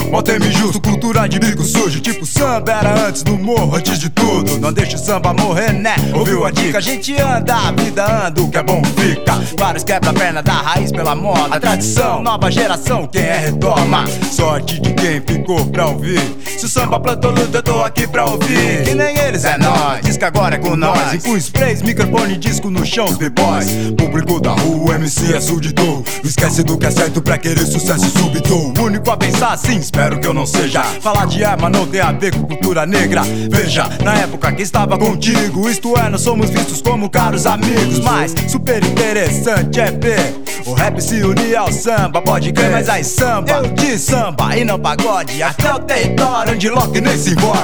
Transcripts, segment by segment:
Bota-me justo, cultura de bico sujo. Tipo samba era antes do morro, antes de tudo. Não deixa o samba morrer, né? Ouviu a dica? A gente anda, a vida anda, o que é bom fica. Vários quebra-perna da raiz pela moda. A tradição, nova geração, quem é retoma. Sorte de quem ficou pra ouvir. Se o samba plantou luta, eu tô aqui pra ouvir. Que nem eles, é nóis. Diz que agora é com nós. E com sprays, microfone, disco no chão, os b-boys. Público da rua, MC é súdito. Não esquece do que é certo pra querer sucesso súbito. O único a pensar assim, espero que eu não seja. Falar de arma não tem a ver com cultura negra. Veja, na época que estava contigo, isto é, nós somos vistos como caros amigos. Mas super interessante é ver o rap se unir ao samba. Pode crer, mas aí samba, eu de samba e não pagode. Até o território onde Loki nem se envolve.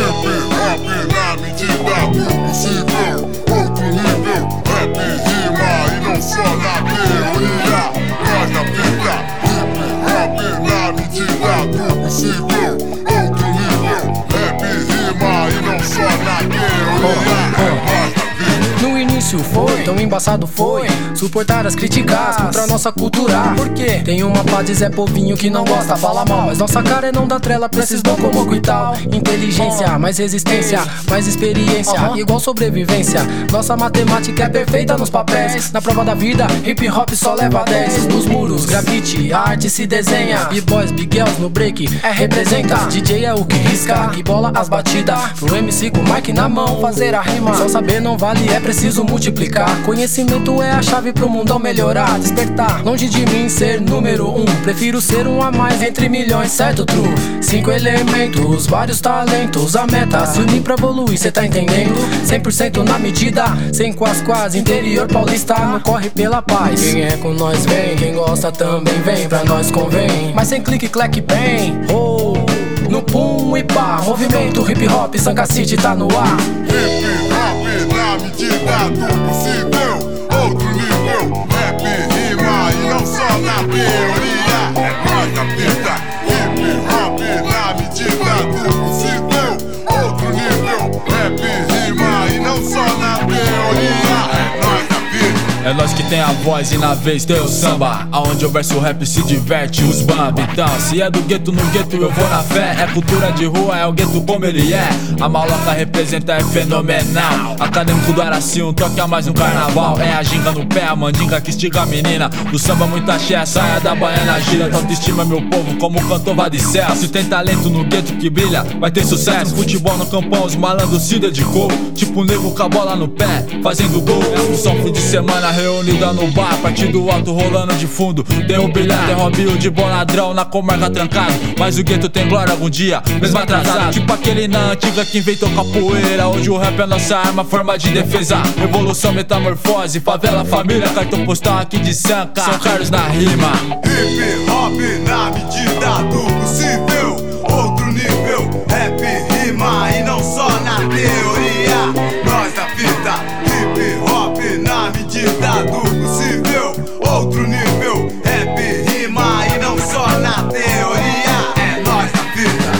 Rap na medida do possível. Outro nível, rap rima e não só na teoria. Nós na fita, hip hop na medida do possível. Outro nível, rap rima e não só na teoria. Nós na fita. No início foi, tão embaçado foi suportar as críticas contra a nossa cultura. Por quê? Tem uma pá de Zé Povinho que não gosta, fala mal, mas nossa cara é não dar trela pra esses bom como e tal. Inteligência, mais resistência, mais experiência, igual sobrevivência. Nossa matemática é perfeita nos papéis. Na prova da vida, hip hop só leva 10. Nos muros, grafite, a arte se desenha. B-boys, big girls no break, representa. DJ é o que risca e bola as batidas. Pro MC com o mic na mão, fazer a rima. Só saber não vale, é preciso multiplicar. Conhecimento é a chave pro mundão melhorar. Despertar, longe de mim ser número 1. Prefiro ser um a mais entre milhões, certo, true? 5 elementos, vários talentos. A meta, se unir pra evoluir, cê tá entendendo? 100% na medida, sem quase, interior paulista. Não corre pela paz. Quem é com nós vem, quem gosta também vem. Pra nós convém, mas sem clique, clack, bem. Oh, no pum e pá, movimento hip hop, Sanka City tá no ar. Hip hop na medida do possível. Outro nível, rap rima e não só na teoria. É nós na fita, hip hop na medida do possível. Outro nível, rap rima e não só na teoria. É nós na fita. É nós que tem a voz e na vez tem o samba, aonde o verso rap se diverte os bamba. Então, se é do gueto no gueto eu vou na fé. É cultura de rua, é o gueto como ele é. A maloca representa, é fenomenal. Acadêmico do Araci, um toque a mais no carnaval. É a ginga no pé, a mandinga que estiga a menina. Do samba muita axé, a saia da baiana gira. Tua autoestima meu povo, como cantou Vadicel. Se tem talento no gueto que brilha, vai ter sucesso. Futebol no campão, os malandros se dedicou. Tipo nego com a bola no pé, fazendo gol. É um som fim de semana reunida no bar, partido alto rolando de fundo. Tem o bilhar, tem Robinho de bom ladrão na comarca trancado. Mas o gueto tem glória algum dia, mesmo atrasado. Tipo aquele na antiga que inventou capoeira. Hoje o rap é nossa arma, forma de defesa. Evolução, metamorfose, favela, família. Cartão postal aqui de Sanka, São Carlos na rima. Hip hop na medida do possível. Outro nível, rap rima e não só na teoria. Nós na fita, hip hop na medida do possível. Outro nível, rap rima e não só na teoria. É nós na fita.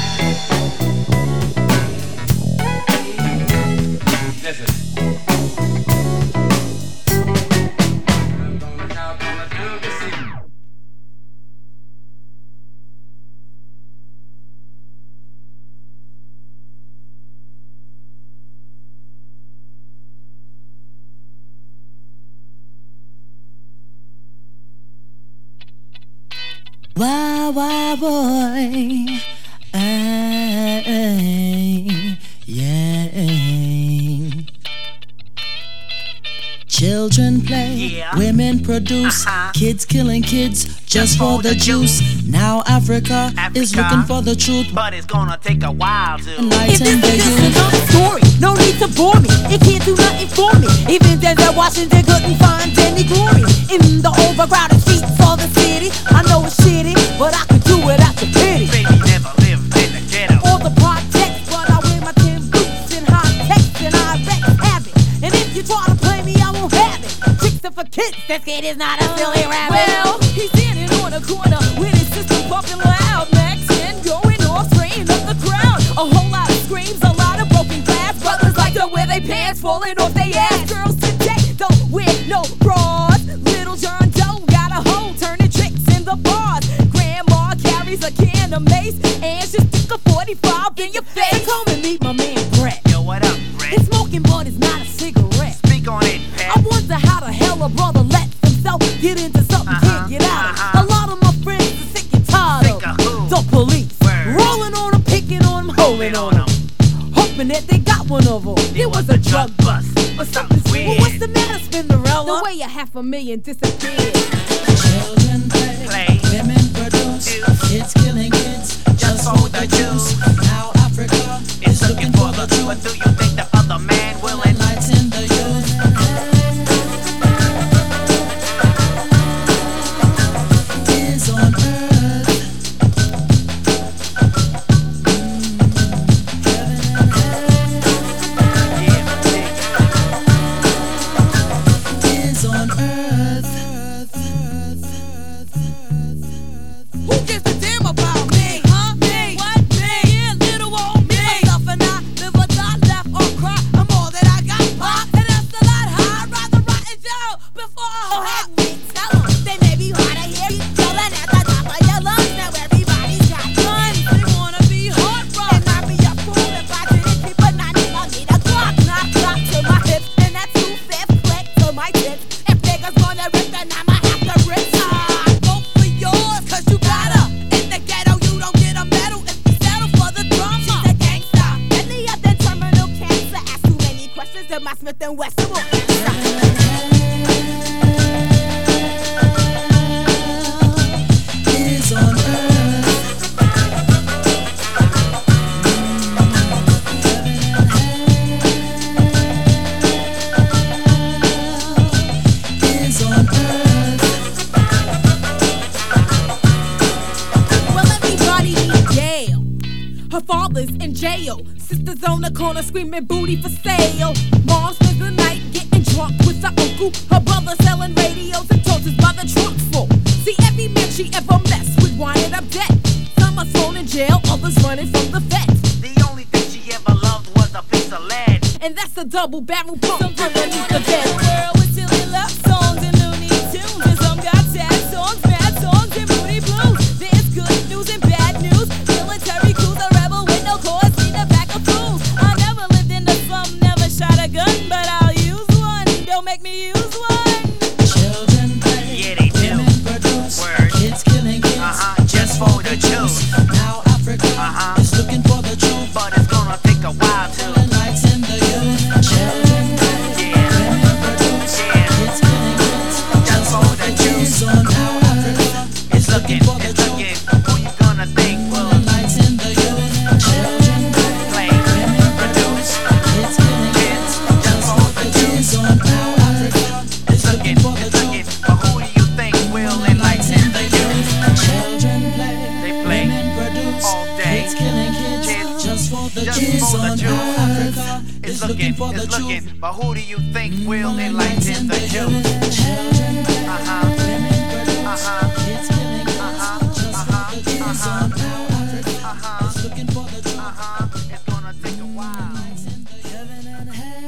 Wow, boy, yeah. Children play, women produce, kids killing kids just for the juice. Now Africa is looking for the truth, but it's gonna take a while to. If this is another story, no need to bore me. It can't do nothing for me. Even Denzel Washington couldn't find any glory in the overcrowded streets of the city. I know it's shitty, but I can do it out the pity. Baby never lived in the ghetto. All the projects, but I wear my tin boots and high techs and I wreck habit. And if you try to play me, I won't have it. Tricks are for kids, that kid is not a silly rabbit. Well, he's standing on a corner with his sister pumping loud, Max and going off, spraying up the crowd. A whole lot of screams, a lot of broken glass. Brothers like to wear their pants falling off their ass. Girls today don't wear no bras. Little John Doe got a hoe turning tricks in the bars. Grandma carries a can of mace, and she stick a 45 in your face. So come and meet my man Brett. Yo, what up, Brett? It's smoking, but it's not a cigarette. Speak on it, Pat. I wonder how the hell a brother lets himself get into something he can't get out of. A lot of my friends are sick and tired Sick of who? the police. Word. Rolling on them, picking on them, holding on them, hoping that they got one of them. It was a drug bust, but something's weird. Well, what's the matter, Spinderella? The way $500,000 disappeared. Children play, women produce, kids killing kids just for the juice. Now Africa is looking for the truth. But do you think the other man will enlighten the youth? Is on earth. Is on earth. Who gives a damn about me? Huh? Me? What? Me? Yeah, little old me. Myself and I live or die, laugh or cry. I'm all that I got, pop. And that's a lot high. I'd rather rot in jail before I have me. Tell 'em they may be hard to hear. Yelling at the top of your lungs. Now everybody's got guns. They wanna be hard rock. And I'd be a fool if I didn't keep a 90. I'll need a Glock. Knock, knock to my hips. And that 2-5 click to my tip. If niggas wanna rip, then I'ma have to rip. Go for yours, 'cause you gotta. In the ghetto, you don't get a medal if you settle for the drama. She's a gangster. Any other terminal cancer. Ask too many questions of my Smith & Wesson will answer. Is on earth. Is on earth. Well, everybody needs jail. Her father's in jail. Sister's on the corner screaming booty for sale. Mom spends the night getting drunk with her uncle. Her brother selling radios and toasters by the trunk full. See, every man she ever messed with winded up dead. Some are thrown in jail, others running from the feds. The only thing she ever loved was a piece of lead. And that's a double barrel pump underneath the bed. World with silly love songs and loony tunes. And some got sad songs, bad songs, and moody blues. There's good news and bad news. Military crews, a rebel with no cause, need a pack of fools. I never lived in the slum, never shot a gun, but I'll use one. Don't make me use one. Children play, Yeah, they do. women produce, Word. kids killing kids Just for the juice. Now Africa is looking for the truth. But it's gonna take a while to. Enlighten the youth. Children play, Yeah. women produce, Yeah. kids killing kids Just for the juice. So now Africa is looking for the It's truth. looking. Who you gonna think will Enlighten the youth. Children play, play, women produce? kids killing kids Just for the juice. So now Africa is looking for the It's truth. looking. But who do you think will enlighten the youth? Children play, They play women produce, all day. kids killing kids Kids just for the just juice. for the On juice. now Africa It's is looking for the it's truth. looking. But who do you think will enlighten the youth? Children play, women produce, Uh-huh. kids killing kids just for the juice. On now Africa is looking for the truth. It's gonna take a while. Heaven and hell.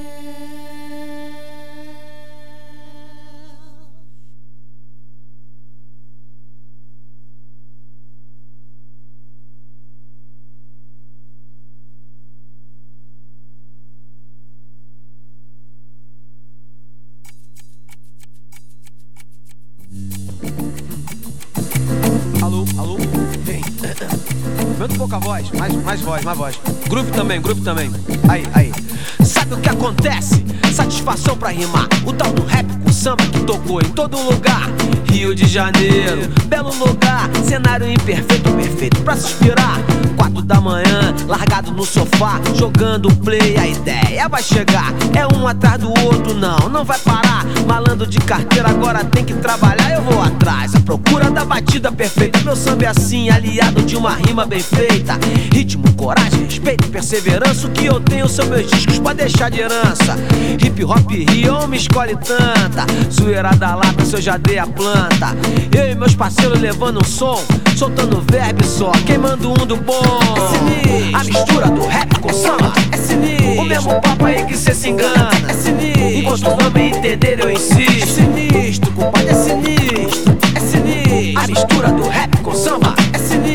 Alô, alô, vem. Aumenta um pouco a voz, mais voz. Groove também. Aí. Sabe o que acontece? Satisfação pra rimar. O tal do rap com samba que tocou em todo lugar. Rio de Janeiro, belo lugar. Cenário imperfeito, perfeito pra suspirar. 4 da manhã, largado no sofá, jogando play, a ideia vai chegar. É um atrás do outro, não vai parar. Malandro de carteira, agora tem que trabalhar, eu vou atrás. A procura da batida perfeita. Meu samba é assim, aliado de uma rima bem feita. Ritmo, coragem, respeito, perseverança. O que eu tenho são meus discos pra deixar de herança. Hip hop Rio me escolhe tanta. Zoeira da lata, se eu já dei a planta. Eu e meus parceiros levando um som, soltando verbo só, queimando um do bom. É sinistro, a mistura do rap com samba. É sinistro, o mesmo papo aí que cê se engana. É sinistro, enquanto não me entender eu insisto. É sinistro, compadre, é sinistro. É sinistro, a mistura do rap com samba. É sinistro, o mesmo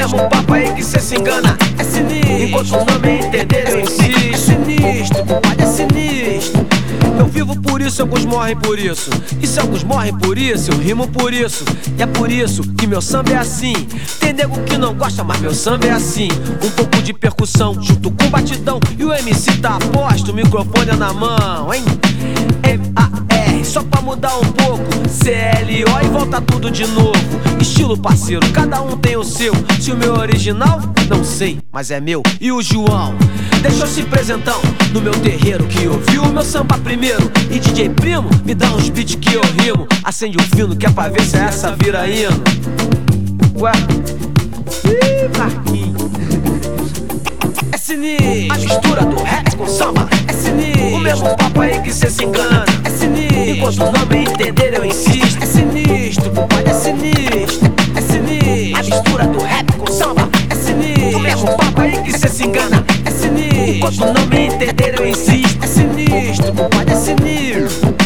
mesmo papo aí que cê se engana. É sinistro, enquanto não me entender eu insisto. É sinistro, compadre, é sinistro. Eu vivo por isso, alguns morrem por isso. E se alguns morrem por isso, eu rimo por isso. E é por isso que meu samba é assim. Tem nego que não gosta, mas meu samba é assim. Um pouco de percussão junto com batidão. E o MC tá aposto, o microfone é na mão, hein? M-A-R, só pra mudar um pouco. C-L-O e volta tudo de novo. Estilo parceiro, cada um tem o seu. Se o meu é original, não sei, mas é meu. E o João? Deixa eu se apresentar no meu terreiro, que ouviu o meu samba primeiro. E DJ Primo, me dá uns beats que eu rimo. Acende um fino que é pra ver se essa vira hino. Ué? Ih, Marquinhos. É sinistro, a mistura do rap com samba. É sinistro, o mesmo papo aí que cê se engana. É sinistro, enquanto não me entender eu insisto. É sinistro, compadre, é sinistro. É sinistro, a mistura do rap com samba. É sinistro, o mesmo papo aí que cê se engana. É sinistro, enquanto não me entender eu insisto. É sinistro, compadre, é sinistro.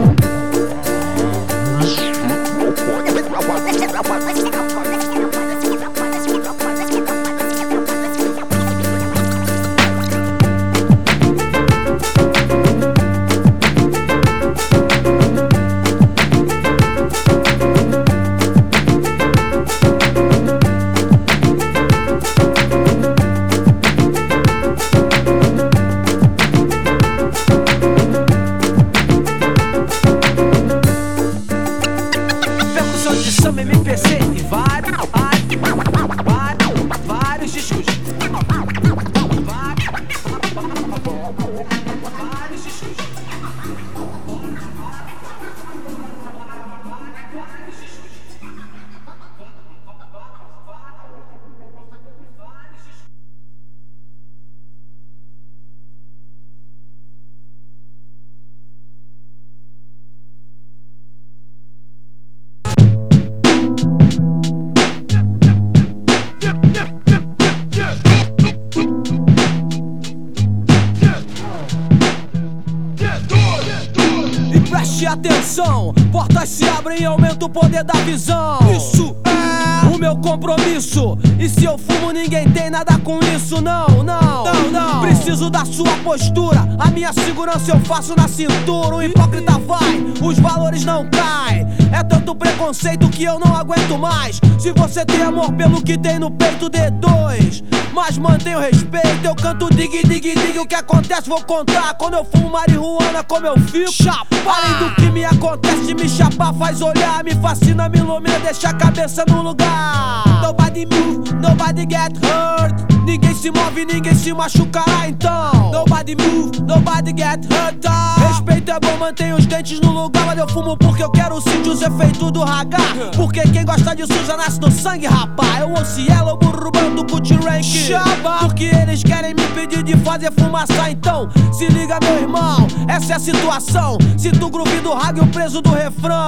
Atenção, portas se abrem e aumenta o poder da visão. Isso é o meu compromisso. E se eu fumo, ninguém tem nada com isso. Não, não, não, não. Preciso da sua postura. A minha segurança eu faço na cintura. O hipócrita vai, os valores não caem. É tanto preconceito que eu não aguento mais. Se você tem amor pelo que tem no peito, D2. Mas mantém o respeito, eu canto dig, dig, dig. O que acontece vou contar. Quando eu fumo marihuana, como eu fico chapa. Além do que me acontece de me chapar, faz olhar, me fascina, me ilumina, deixa a cabeça no lugar. Nobody move, nobody get hurt. Ninguém se move, ninguém se machucará então. Nobody move, nobody get hurt. Respeito é bom, mantém os dentes no lugar. Mas eu fumo porque eu quero sentir os efeitos do raga. Porque quem gosta disso já nasce no sangue, rapá. Eu ouço Yellow, burro, bando, cut rank. Porque eles querem me pedir de fazer fumaça. Então, se liga meu irmão, essa é a situação. Se tu groove do raga e o preso do refrão.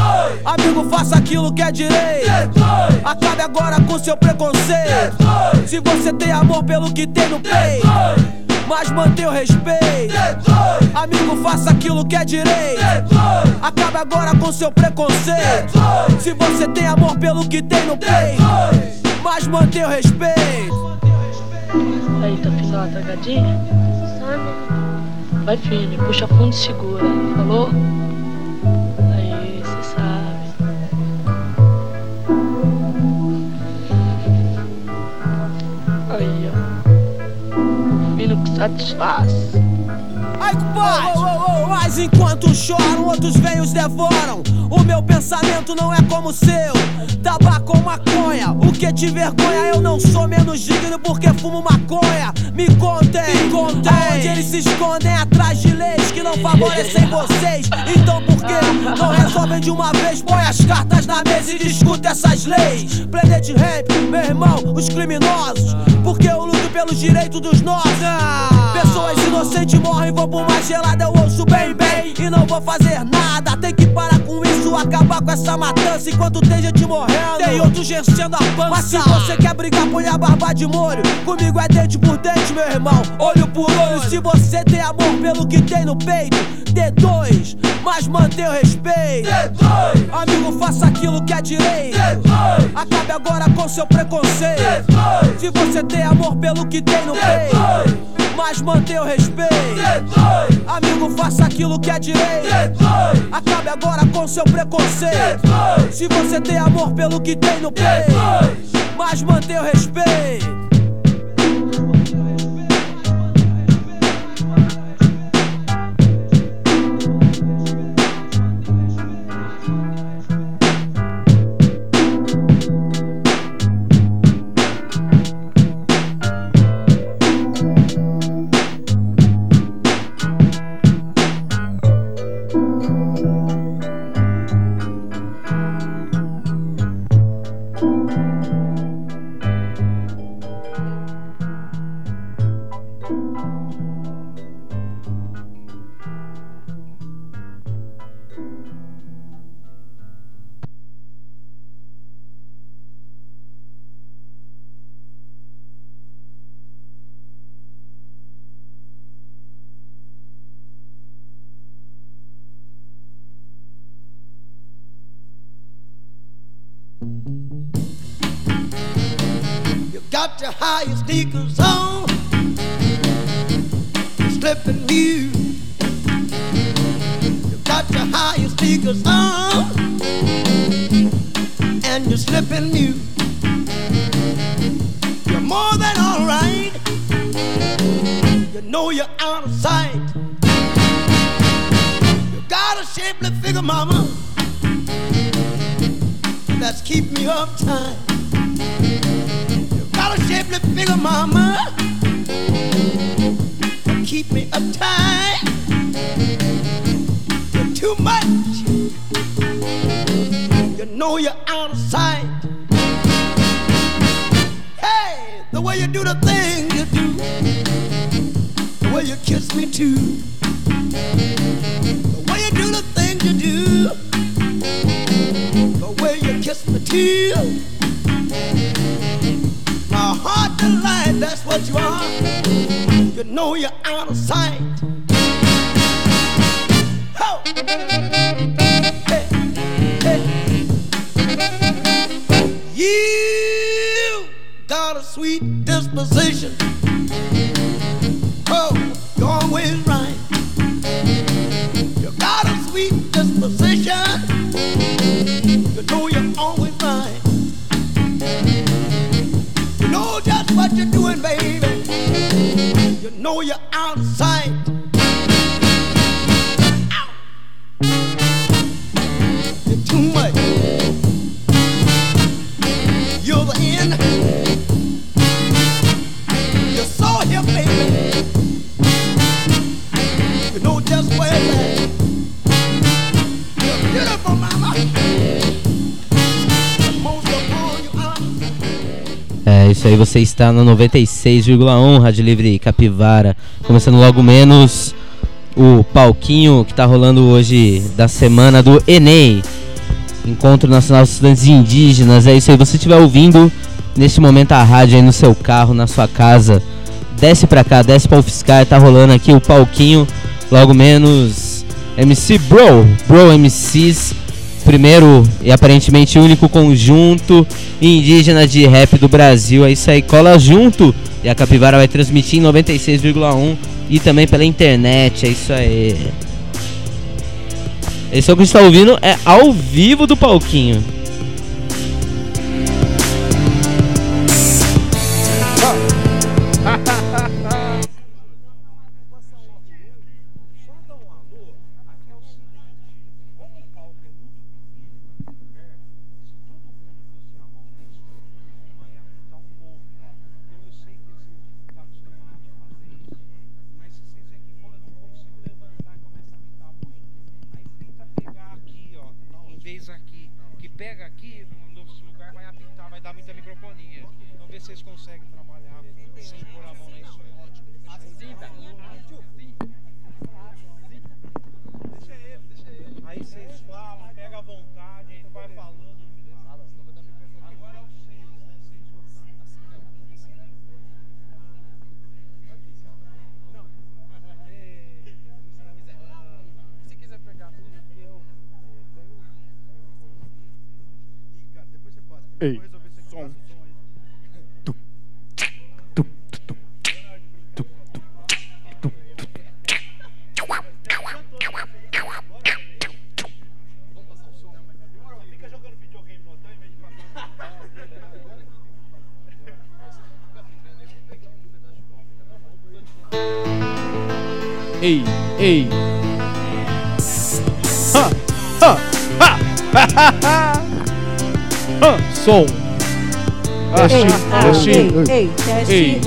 Amigo, faça aquilo que é direito. Acabe agora com seu preconceito. Se você tem amor pelo que tem no peito, mas mantém o respeito. Amigo, faça aquilo que é direito. Acabe agora com seu preconceito. Se você tem amor pelo que tem no peito, mas mantém o respeito. Aí, tá pisando uma tragadinha? Sabe? Vai firme, puxa fundo e segura. Falou? Aí, cê sabe. Aí, ó. Fino que satisfaz. Ai, compadre! Mas enquanto choram, outros vêm os devoram. O meu pensamento não é como o seu. Tabaco ou maconha, o que te vergonha? Eu não sou menos digno porque fumo maconha. Me contem, aonde eles se escondem atrás de leis que não favorecem vocês. Então por que não resolvem de uma vez? Põe as cartas na mesa e discute essas leis. Planet Ramp, meu irmão, os criminosos. Porque eu luto pelos direitos dos nossos. Pessoas inocentes morrem, vou por mais gelada, eu ouço bem, bem. E não vou fazer nada, tem que parar com isso, acabar com essa matança enquanto tem gente morrendo. Tem outros gerenciando a pança. Mas se você quer brigar, põe a barba de molho. Comigo é dente por dente, meu irmão, olho por olho. Se você tem amor pelo que tem no peito, D2, mas mantém o respeito. D2, amigo, faça aquilo que é direito. D2, acabe agora com seu preconceito. Se você tem amor pelo que tem no peito, mas mantenha o respeito. Amigo, faça aquilo que é direito. Acabe agora com seu preconceito. Se você tem amor pelo que tem no peito, mas mantenha o respeito. Got your higher sneakers on, slipping new. You got your higher sneakers on, and you're slipping new. You're more than alright. You know you're out of sight. You got a shapely figure, mama, that's keep me uptight. Got a shapely figure, mama, keep me uptight. You're too much. You know you're out of sight. Hey, the way you do the thing you do, the way you kiss me too, the way you do the thing you do, the way you kiss me too. My heart delight, that's what you are. You know you're out of sight. Ho! Hey, hey. You got a sweet disposition. Oh, you're always right. You got a sweet disposition. You know you're always right. Know just what you're doing, baby. You know you're out of sight. Ow. You're too much. You're the end. You're so here, baby. You know just where it's at. You're beautiful, mama. Most of all, you are. É isso aí, você está na 96,1 Rádio Livre Capivara. Começando logo menos o palquinho que está rolando hoje da semana do Enem, Encontro Nacional de Estudantes Indígenas. É isso aí, você estiver ouvindo neste momento a rádio aí no seu carro, na sua casa, desce pra cá, desce pra UFSCar, tá rolando aqui o palquinho, logo menos MC Bro MCs, primeiro e aparentemente único conjunto indígena de rap do Brasil. É isso aí, cola junto. E a Capivara vai transmitir em 96,1 e também pela internet. É isso aí. Esse som que a gente tá ouvindo é ao vivo do palquinho. Ei, som. ei, ei. Som. Teste. Ei,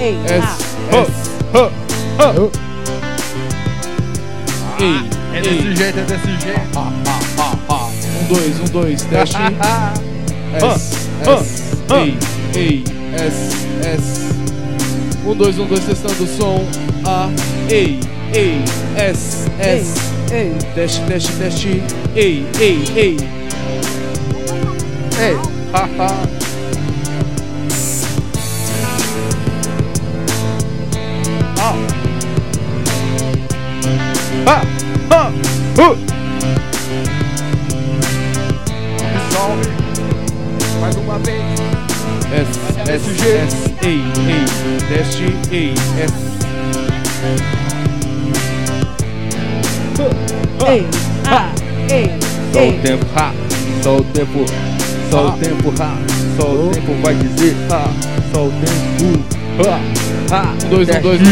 É desse jeito, é desse jeito. 1, 2, teste. Ei, ei, S. 1, 2, testando o som. Ei, S. Teste. Ei. Ei, Salve. Mais uma vez. S. Ei. Teste. Ei, S. Só o tempo, só o tempo. Só o tempo, só o tempo vai dizer, só o tempo, 1, 2,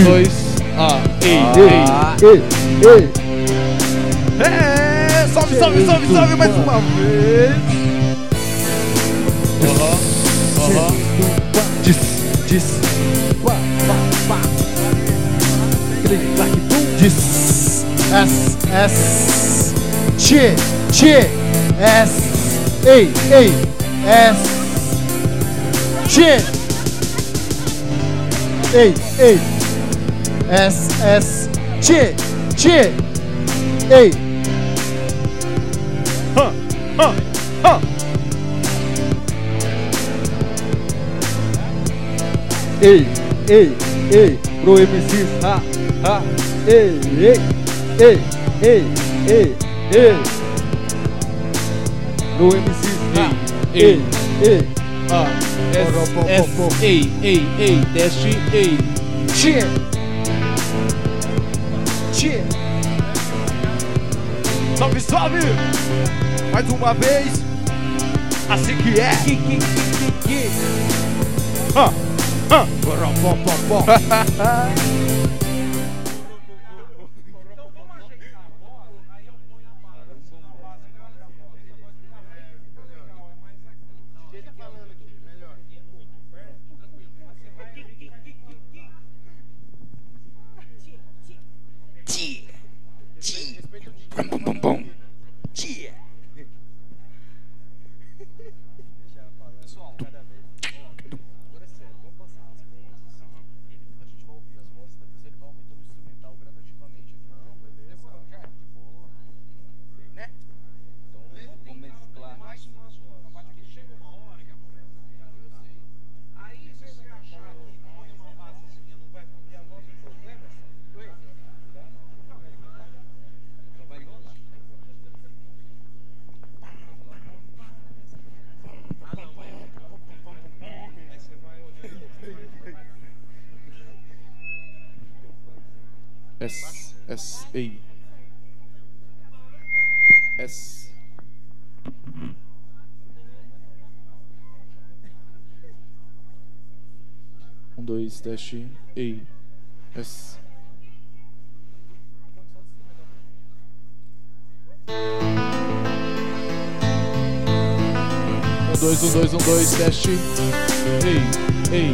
ei. Salve mais uma vez. Ei, pro MC, ei, pro MC, ei, teste, ei. Salve, mais uma vez, assim que é. Ei. S. 1, 2, teste. Ei. S. Um, dois, teste. Ei.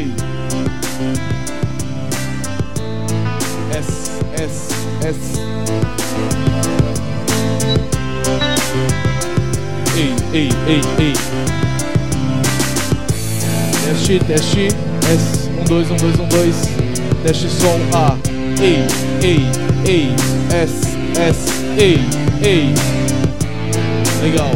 S. Ei. Teste. S. 1, 2. Teste som. Ei. S. Ei. Legal.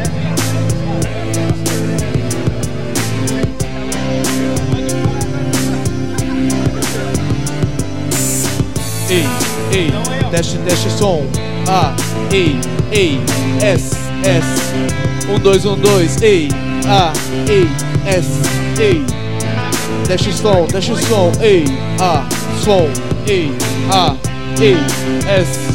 Ei, teste som. Ei, S. 1, 2, ei, S, ei. Teste som, ei, som, ei, S.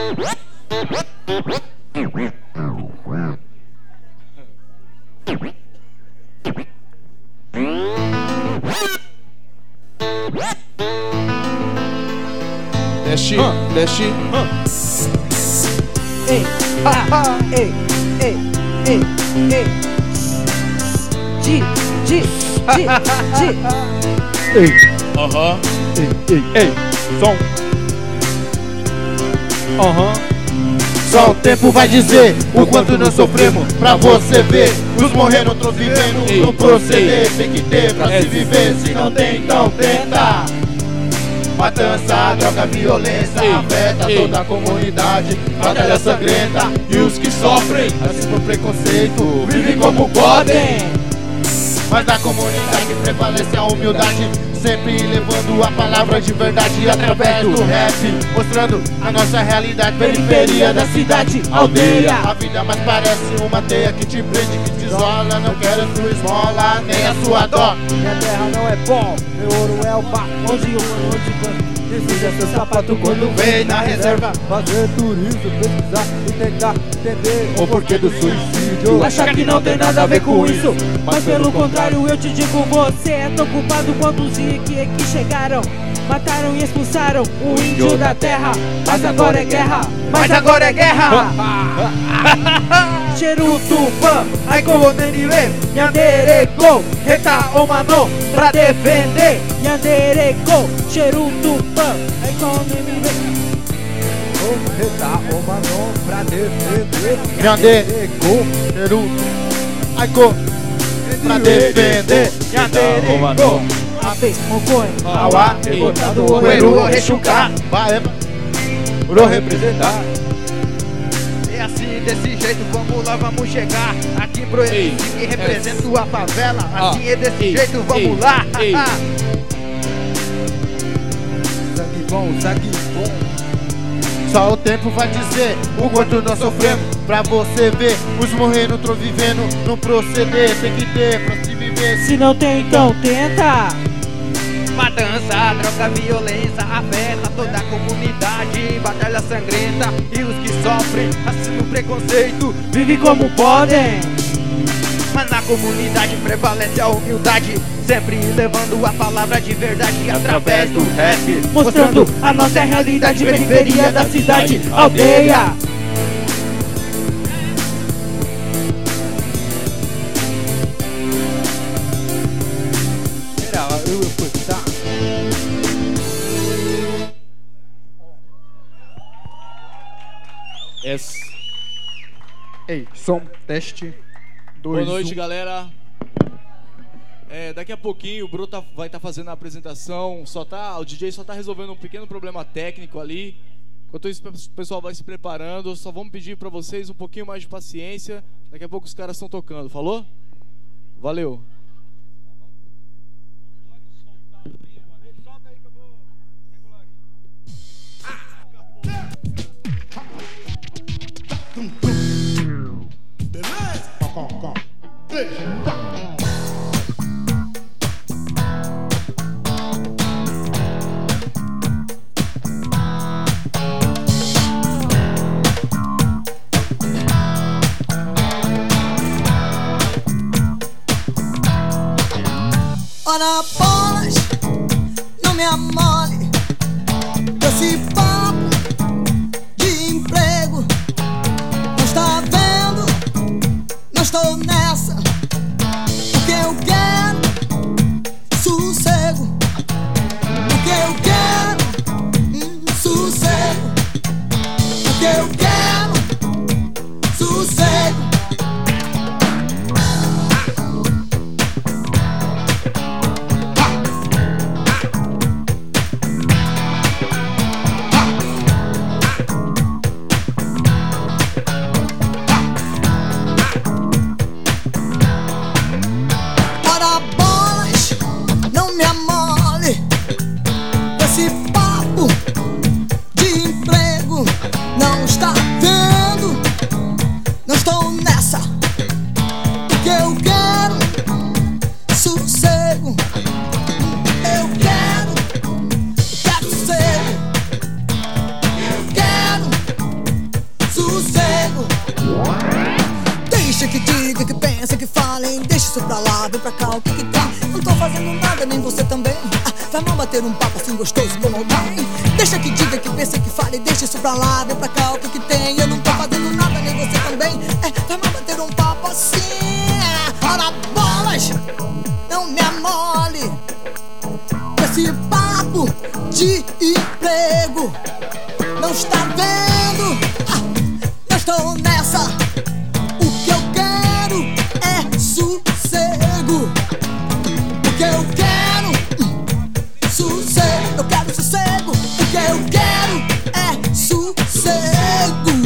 Desce, desce. Ei, ei, ei, ei, ei. Di. Ei, aham. Ei, som. Aham. Só o tempo vai dizer o quanto nós sofremos pra você ver. Uns morreram, outros vivendo. No proceder tem que ter pra se viver. Se não tem, então tenta. Matança, droga, violência afeta toda a comunidade. Batalha sangrenta e os que sofrem assim por preconceito vivem como podem. Mas na comunidade prevalece a humildade, sempre levando a palavra de verdade através do rap, mostrando a nossa realidade, periferia da cidade, aldeia. A vida mais parece uma teia que te prende, que te isola. Não quero a sua esmola, nem a sua dó. Minha terra não é pó, meu ouro é o bar. Onde precisa seu sapato quando vem na reserva. Fazer turismo, pesquisar e tentar entender o porquê do suicídio. Achar que não tem nada a ver com isso, mas pelo contrário eu te digo, você é tão culpado quanto os que chegaram. Mataram e expulsaram o índio da terra. Mas agora é guerra, mas agora é guerra. Cheiro tupã, ai como denile, yandereko, reta o mano pra defender. Yandereko, cheiro tupã, ai como denile, reta o mano pra defender. Yandereko, cheiro, ai como pra defender. Yandereko, ape, mocoi, awa, rebotado, oeru, rechucar, baeba, uro representar. E assim, desse jeito, vamos lá, vamos chegar aqui pro MC que representa a favela. Assim é desse jeito, vamos lá. Sangue bom, sangue bom. Só o tempo vai dizer o quanto nós sofremos pra você ver. Uns morrendo, outros vivendo. No proceder tem que ter pra se viver. Se não tem, então tenta. Matança, droga, violência afeta toda a comunidade. Batalha sangrenta e os que sofrem assim no preconceito vivem como podem. Mas na comunidade prevalece a humildade, sempre levando a palavra de verdade através do rap, mostrando a nossa realidade, periferia da cidade, aldeia. Ei, som, teste. Boa noite, galera. Daqui a pouquinho o Bro vai estar fazendo a apresentação. O DJ só tá resolvendo um pequeno problema técnico ali. Enquanto isso, o pessoal vai se preparando. Só vamos pedir para vocês um pouquinho mais de paciência. Daqui a pouco os caras estão tocando. Falou? Valeu. pra mim, você também. Vai mal bater um papo assim gostoso como alguém. Deixa que diga, que pense, que fale, deixa isso pra lá, vem pra cá, o que tem? Eu não tô fazendo nada, nem você também. Vai mal bater um papo assim. Ora bolas, não me amole com esse papo de emprego. Não está vendo? Eu estou nessa. O que eu quero é sossego. O que eu quero, sossego. Eu quero sossego. O que eu quero é sossego.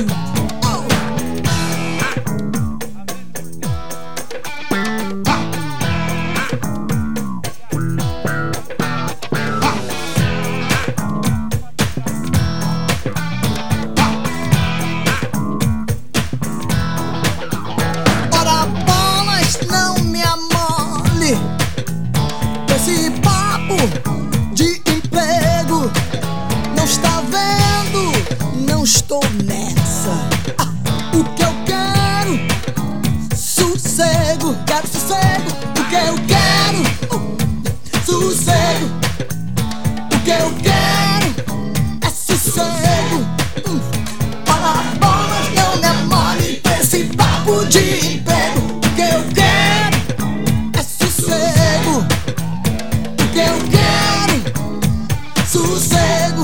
De emprego, não está vendo? Não estou nessa. O que eu quero, sossego. Quero sossego. O que eu quero, sossego. O que eu quero é sossego. Para bolas, não me amole com esse papo de emprego. O que eu quero é sossego. O que eu quero, sossego.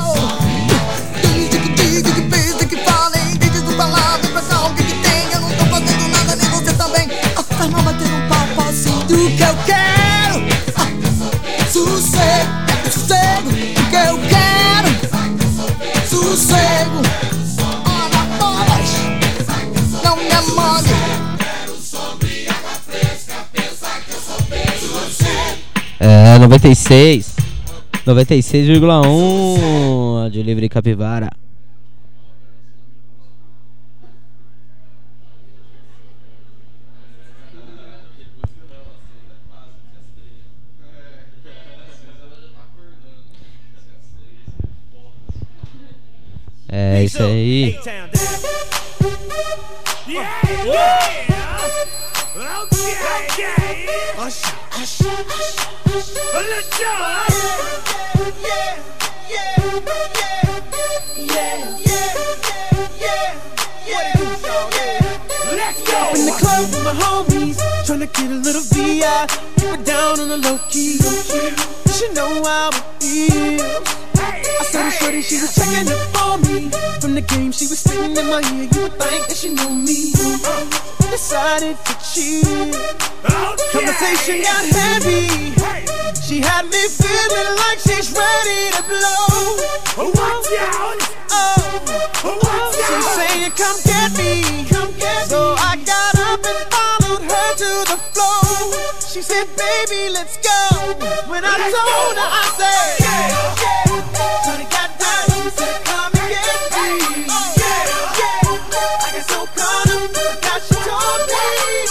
Diga que pense, que falem, diz do palavra pra cá, o que tem? Eu não tô fazendo nada, nem você também. Vai mal bater um papo assim do que eu quero, sossego. Sossego, o que eu quero, sossego. Ora bolas, não me amole. 96,1 de Livre Capivara. É isso aí. In the club with my homies, tryna get a little VI, keep it down on the low key. You should know how it feels. I saw the shorty, she was checking up for me. From the game, she was spitting in my ear. You would think that she knew me. Decided to cheat. Conversation got heavy. She had me feeling like she's ready to blow. Watch out! She's saying, come get me. So I got up and followed her to the floor. She said, baby, let's go. When I told her, I said, Shawty got down, she said, come and get me. I got so caught up, forgot she told me.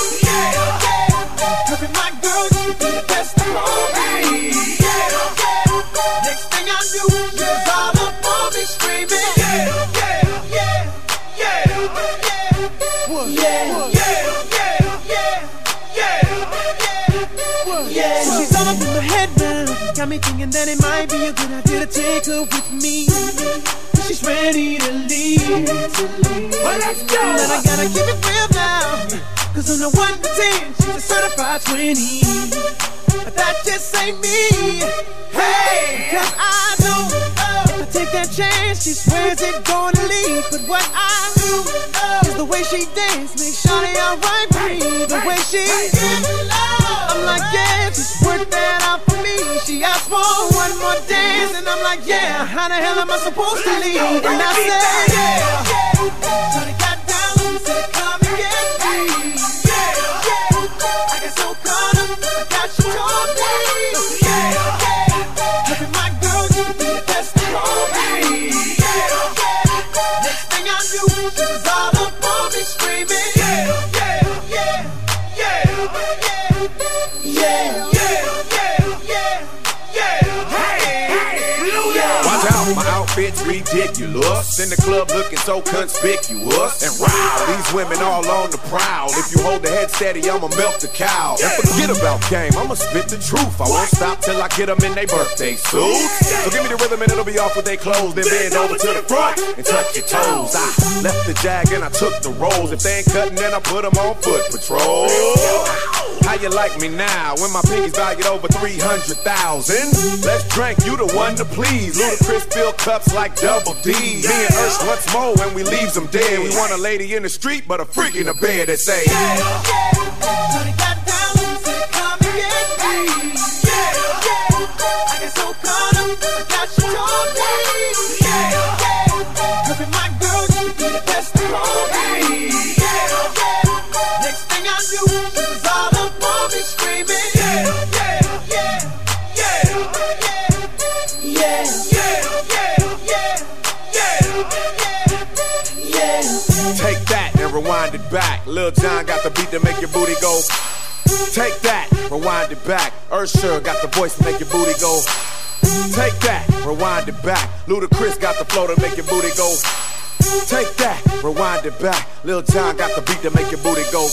Look at my girl, she be the best of all me. Next thing I knew, she was all up on me screaming. She's all up in my head now, got me thinking that it might be a good idea to take her with me. She's ready to leave. Well, let's go. Then I gotta keep it real now, cause on the 1 to 10, she's a certified 20. But that just ain't me. Hey, cause I know if I take that chance, she swears it's gonna leave. But what I do is the way she dance makes Shawty alright with me. The way she I'm like, yeah, just work that out for me. She asked for one more dance, and I'm like, yeah, how the hell am I supposed to leave? And I said, Shawty got down, she said, come and get me. I got so caught up, I got you told me. Look at my girl, you be the best of all me. Next thing I knew, she was all up on me screaming. Watch out, my outfit's ridiculous. ridiculous. In the club looking so conspicuous. And wow, these women all on the prowl. If you hold the head steady, I'ma milk the cow. And forget about game, I'ma spit the truth. I won't stop till I get them in their birthday suits. So give me the rhythm and it'll be off with their clothes. Then bend over to the front and touch your toes. I left the jag and I took the rolls. If they ain't cutting, then I put them on foot patrol. How you like me now when my pinky's valued over 300,000? Let's drink, you the one to please. Ludacris fill cups like Double D. Me and Ursh once more when we leaves them dead. We want a lady in the street, but a freak in the bed that say, yeah, yeah. Got down, said, come and get me. Yeah, yeah. I get so caught up, I got you all day. Yeah, yeah. Her be my girl, you be the best of all me. Yeah, yeah. Next thing I knew, she was all up on me screaming. Yeah, yeah, yeah, yeah, yeah, yeah, yeah, yeah, yeah. Take that and rewind it back. Lil Jon got the beat to make your booty go. Take that, rewind it back. Usher got the voice to make your booty go. Take that, rewind it back. Ludacris got the flow to make your booty go. Take that, rewind it back. Lil Jon got the beat to make your booty go.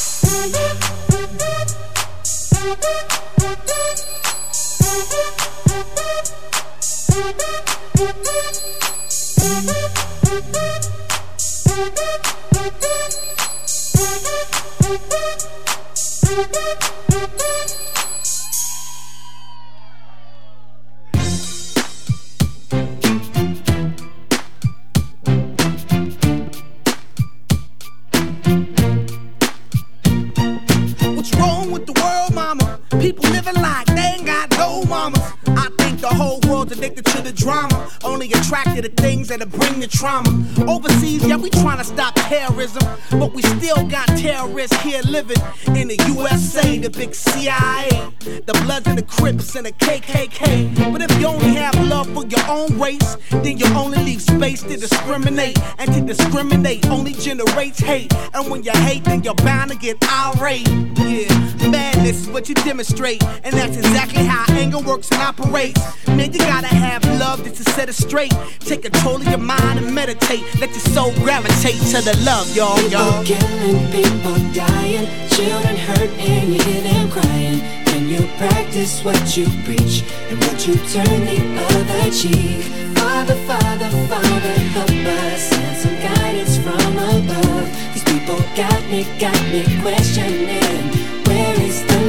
What's wrong with the world, mama? People living like they ain't got no mamas. I think the whole world's addicted to the drama, only attracted to things that'll bring the trauma. Overseas, yeah, we trying to stop terrorism, but we still got terrorists here living in the USA, the big CIA, the Bloods and the Crips and the KKK. But if you only have love for your own race, then you only leave space to discriminate, and to discriminate only generates hate. And when you hate, then you're bound to get irate. Yeah, madness is what you demonstrate, and that's exactly how anger works and operates. Man, you gotta have love just to set it straight. Take control of your mind and meditate. Let your soul gravitate to the love, y'all. People killing, people dying, children hurt and you hear them crying. Can you practice what you preach and what you turn the other cheek? Father, Father, Father, help us, send some guidance from above. These people got me questioning, where is the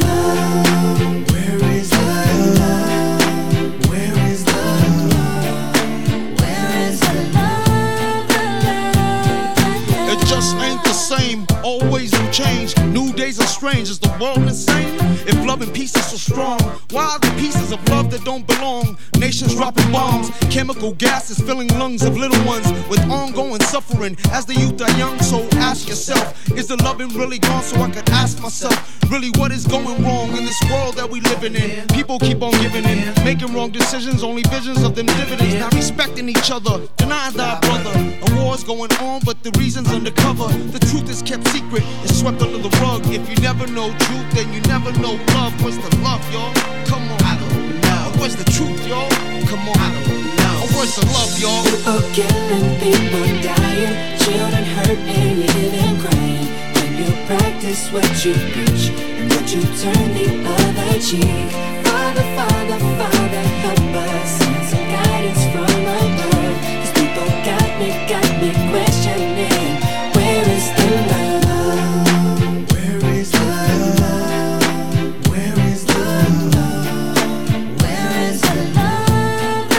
love? Where is the love? Where is the love? Where is the love? It just ain't the same, always new change. New days are strange, is the world insane? If love and peace is so strong, why are the pieces of love that don't belong? Nations dropping bombs, chemical gases filling lungs of little ones with ongoing suffering as the youth are young. So ask yourself, is the loving really gone? So I could ask myself, really what is going wrong in this world that we living in? People keep on giving in, making wrong decisions, only visions of them dividends. Not respecting each other, denying thy brother. A war's going on, but the reason's undercover. The truth is kept secret, it's swept under the rug. If you never know truth, then you never know love. What's the love, y'all? Come on. I don't know. Where's the truth, y'all? Come on. I don't know. Where's the love, y'all? People killing, people dying, children hurt and you hear them crying. When you practice what you preach and what you turn the other cheek. Father, Father, Father, help us, send some guidance from above. These people got me questioning, where is the love? Where is the love? Where is the love? Where is the love?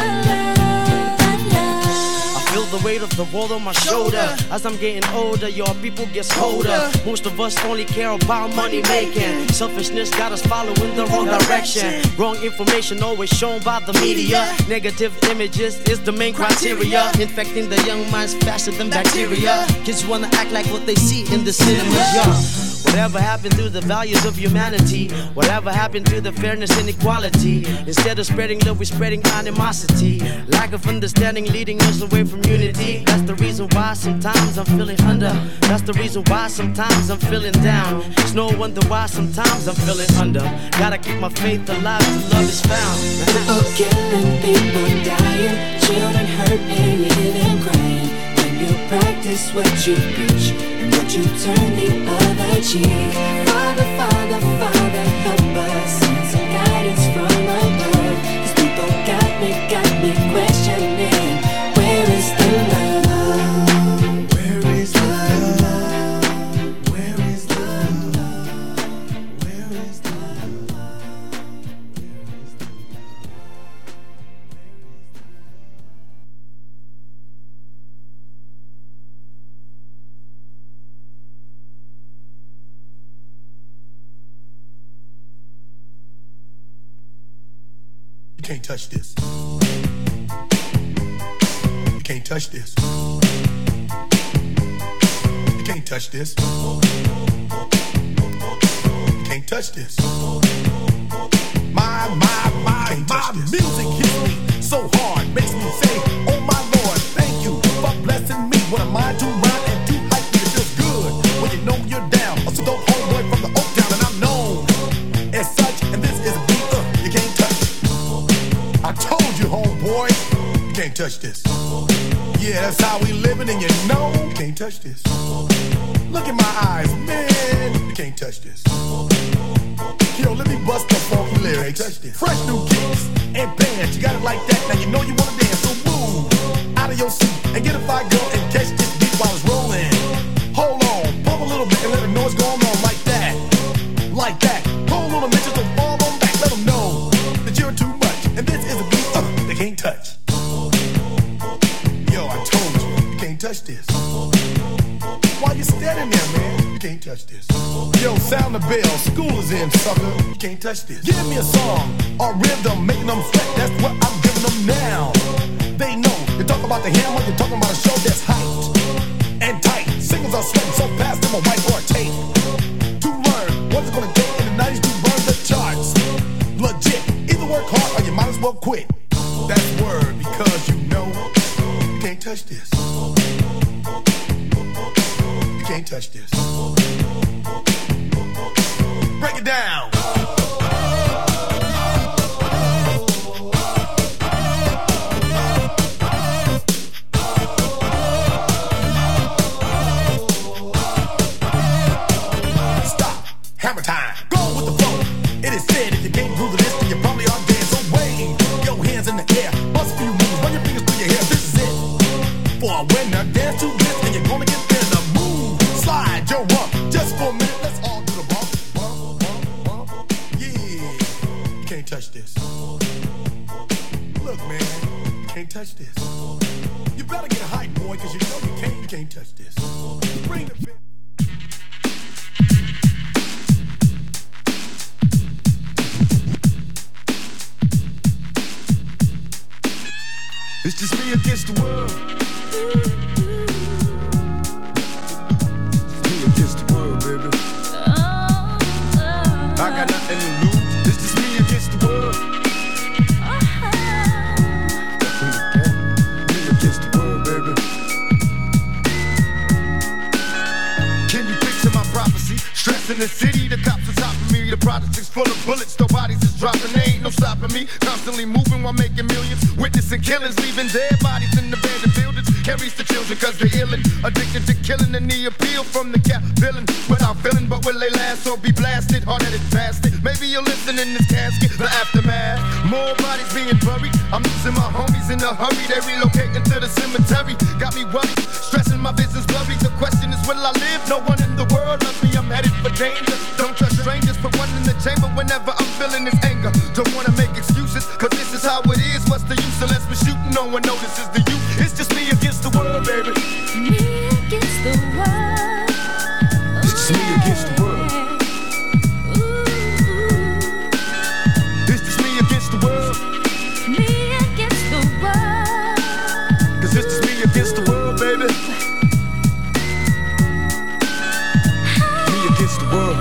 I feel the weight of the world on my shoulder. As I'm getting older, your people get colder. Most of us only care about money making. Selfishness got us following the wrong direction. Wrong information always shown by the media. Negative images is the main criteria, infecting the young minds faster than bacteria. Kids wanna act like what they see in the cinemas, yeah. Whatever happened to the values of humanity? Whatever happened to the fairness and equality? Instead of spreading love, we're spreading animosity. Lack of understanding leading us away from unity. That's the reason why why sometimes I'm feeling under. That's the reason why sometimes I'm feeling down. It's no wonder why sometimes I'm feeling under. Gotta keep my faith alive till love is found. People killing, people dying, children hurt and you hear them crying. When you practice what you preach and what you turn the other cheek. Father, Father, Father, help us. Send some guidance from above. These people got me questioning. Where is the love? Where is the love? Where is the love? Where is the love? You can't touch this. You can't touch this. You can't touch this. You can't touch this. My music hits me so hard, makes me say, oh my Lord, thank you for blessing me. What am I to rhyme and to hype me? It feels good when you know you're down. I'm so dope homeboy from the Oak Town and I'm known as such, and this is a beat you can't touch. I told you, homeboy, you can't touch this. Yeah, that's how we living, and you know you can't touch this. Look in my eyes, man, you can't touch this. Yo, let me bust the funky lyrics. Fresh new kicks and bands, you got it like that. Now you know you wanna dance, so move out of your seat and get a fire girl and catch this beat while it's rolling. Hold on, pump a little bit and let them know what's going on like that, like that. Hold on a minute, just fall on back, let them know that you're too much, and this is a beat they can't touch. Yo, I told you, you can't touch this. Why you standing there, man? You can't touch this. Yo, sound the bell, school is in, sucker. You can't touch this. Give me a song or rhythm, making them sweat. That's what I'm giving them now. They know. You talk about the hammer, you're talking about a show that's hyped and tight. Singles are sweating so fast, them a white or a tape. To learn what it's gonna take in the 90s to burn the charts. Legit. Either work hard or you might as well quit. That's word, because you know you can't touch this. You can't touch this. Break it down. Stop. Hammer time. Go with the flow. It is said if you can't groove the list, then you probably are dead. So wave your hands in the air. Bust a few moves. Run your fingers through your hair. This is it. For a winner, dance to this, and you're gonna get there. The move. Slide your rump. Just for a minute, let's all do the bump. Yeah. You can't touch this. Look, man. You can't touch this. You better get hype, boy, because you know you can't touch this. Bring the fit. It's just me against the world. It's me against the world, baby. I got nothing to lose. It's just me against the world. Me against the world, baby. Can you picture my prophecy? Stress in the city, the cops on top of me. The projects full of bullets, no bodies is dropping. There ain't no stopping me. Constantly moving while making millions. Witnessing killings, leaving dead bodies in abandoned buildings. Can't reach the children cause they're illin'. Addicted to killing and the appeal from the cap villain. Without feeling, but will they last or be blasted? Hard-headed bastard. Maybe you'll listen in this casket. The aftermath. More bodies being buried. I'm losing my homies in a hurry. They relocating to the cemetery. Got me worried. Stressing my business blurry. The question is, will I live? No one in the world loves me. I'm headed for danger. Don't trust strangers. Put one in the chamber whenever I'm feeling this anger. Don't wanna make excuses, cause this is how it is. What's the use unless we're shooting? No one notices the youth. It's just me against the world, baby. Me against the world. It's me against the world. It's just me against the world. Me against the world. Cause it's just me against the world, baby. Me against the world.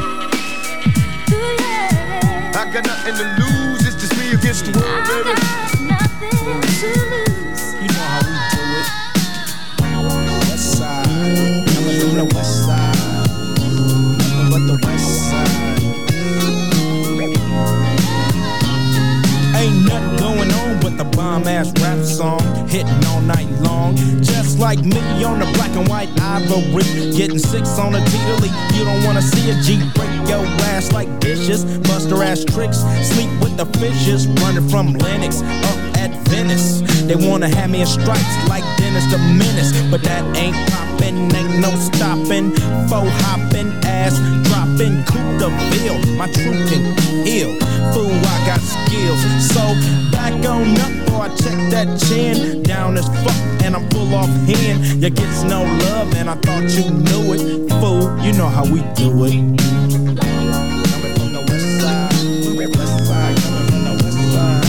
I got nothing to lose, it's just me against the world, baby. Nothing to lose. You know how we do it. West side. on the black and white ivory. Getting 6 on a T-Lee. You don't wanna see a G break your ass like dishes. Buster ass tricks, sleep with the fishes. Running from Lennox up at Venice. They wanna have me in stripes like Dennis the Menace, but that ain't poppin', ain't no stoppin'. Faux hoppin', ass droppin', Coupe de Ville. My truth can heal. Fool, I got skills. So back on up, or I check that chin. Down as fuck, and I'm full off hand. You gets no love, and I thought you knew it. Fool, you know how we do it. Coming from the west side, coming from the west side.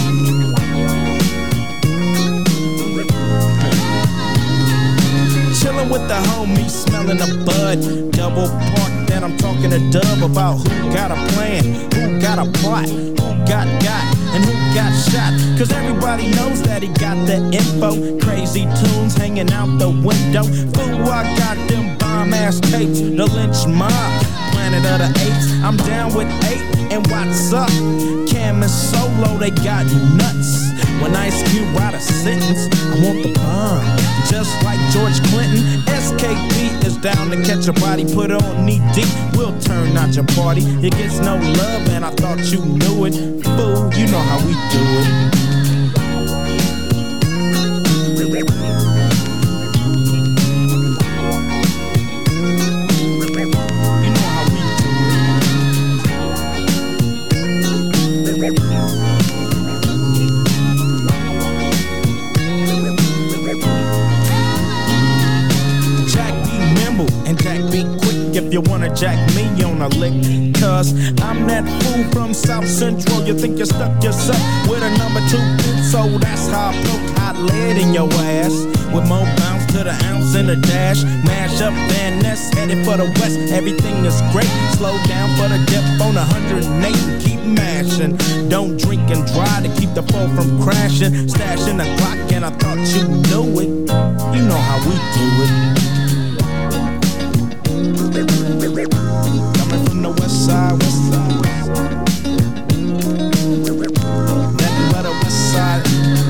Chillin' with the homies, smelling a bud. Double park, then I'm talking to Dub about who got a plan, who got a plot, who got, and who got shot. Cause everybody knows that he got the info. Crazy tunes hanging out the window. Fool, I got them bomb-ass tapes. The Lynch Mob, Planet of the Apes. I'm down with 8, and what's up? Cam and Solo, they got nuts. When Ice Cube write a sentence, I want the bomb. Just like George Clinton, SKP is down to catch a body. Put on knee deep, we'll turn out your party. It gets no love, and I thought you knew it. Fool, you know how we do it. If you wanna jack me on a lick, cause I'm that fool from South Central. You think you stuck yourself with a number 2 pin, so that's how I poke hot lead in your ass. With more bounce to the ounce in the dash. Mash up Van Ness, headed for the west. Everything is great, slow down for the dip on 108 and keep mashing. Don't drink and drive to keep the foe from crashing. Stashing the clock and I thought you knew it. You know how we do it. Coming from the west side, west side. Nothing but a west side.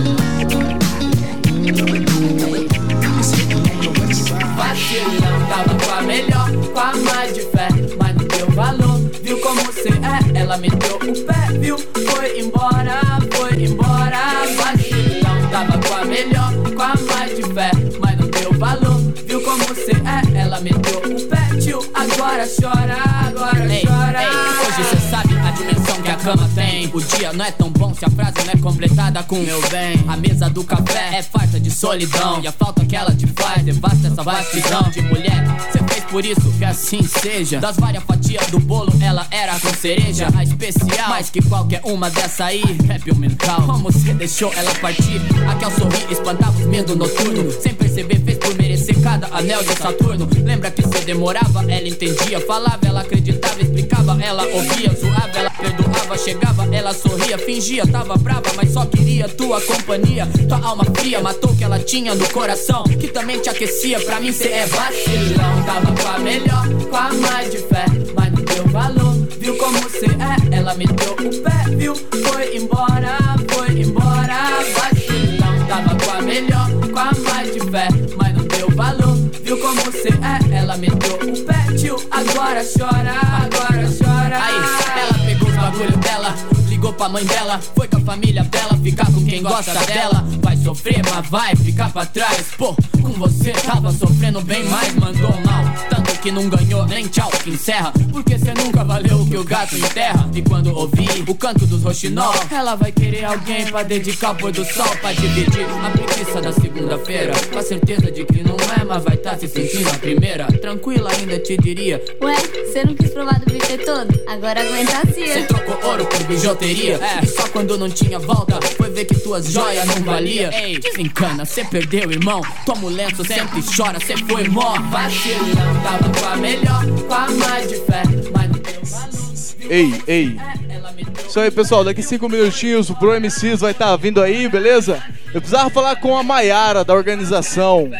Vacilão, tava com a melhor, com a mais de fé, mas não deu valor. Viu como cê é? Ela meteu o pé, viu? Foi embora, foi embora. Vacilão, tava com a melhor, com a mais de fé, mas não deu valor. Viu como cê é? Ela meteu o pé, tio. Agora chora, agora chora. Ei, hoje cê sabe a dimensão que a cama tem. O dia não é tão bom se a frase não é completada com meu bem. A mesa do café é farta de solidão, e a falta que ela te faz devasta essa vastidão de mulher. Cê fez por isso que assim seja. Das várias fatias do bolo ela era com cereja. A especial, mais que qualquer uma dessa aí. Rap mental, como cê deixou ela partir. Aquele sorrir espantava os medos noturnos. Sem perceber fez por merecer cada anel de Saturno. Lembra que cê demorava, ela entendia. Falava, ela acreditava, explicava, ela ouvia. Zoava, ela perdoava, chegava, ela sorria. Fingia, tava brava, mas só queria tua companhia. Tua alma fria matou o que ela tinha no coração, que também te aquecia. Pra mim cê é vacilão. Tava com a melhor, com a mais de fé, mas não deu valor. Viu como cê é? Ela meteu o pé, viu? Foi embora, foi embora. Vacilão. Tava com a melhor, com a mais de fé, mas não deu valor. Viu como cê é? Ela meteu o pé, tio. Agora chora, agora chora. Aí, ela pegou os bagulho dela, ligou pra mãe dela, foi com a família dela, ficar com quem gosta dela. Vai sofrer, mas vai ficar pra trás. Pô, com você tava sofrendo bem mais, mandou mal, tanto que não ganhou nem tchau que encerra. Porque cê nunca valeu o que o gato enterra. E quando ouvir o canto dos roxinol, ela vai querer alguém pra dedicar o pôr do sol, pra dividir a preguiça da segunda-feira. Com a certeza de que não é, mas vai tá se sentindo a primeira. Tranquila ainda te diria. Ué, cê não quis provar do buffet todo? Agora aguenta a cia. Cê trocou ouro por bijuteria, e só quando não tinha volta foi ver que tuas joias não valia. Ei, desencana, cê perdeu, irmão. Toma o lenço, sempre chora, cê foi mó vacilão. Tava com a melhor, com a mais de fé, mas não deu valor. Ei. Isso aí, pessoal, daqui 5 minutinhos o Pro MCs vai estar vindo aí, beleza? Eu precisava falar com a Maiara da organização.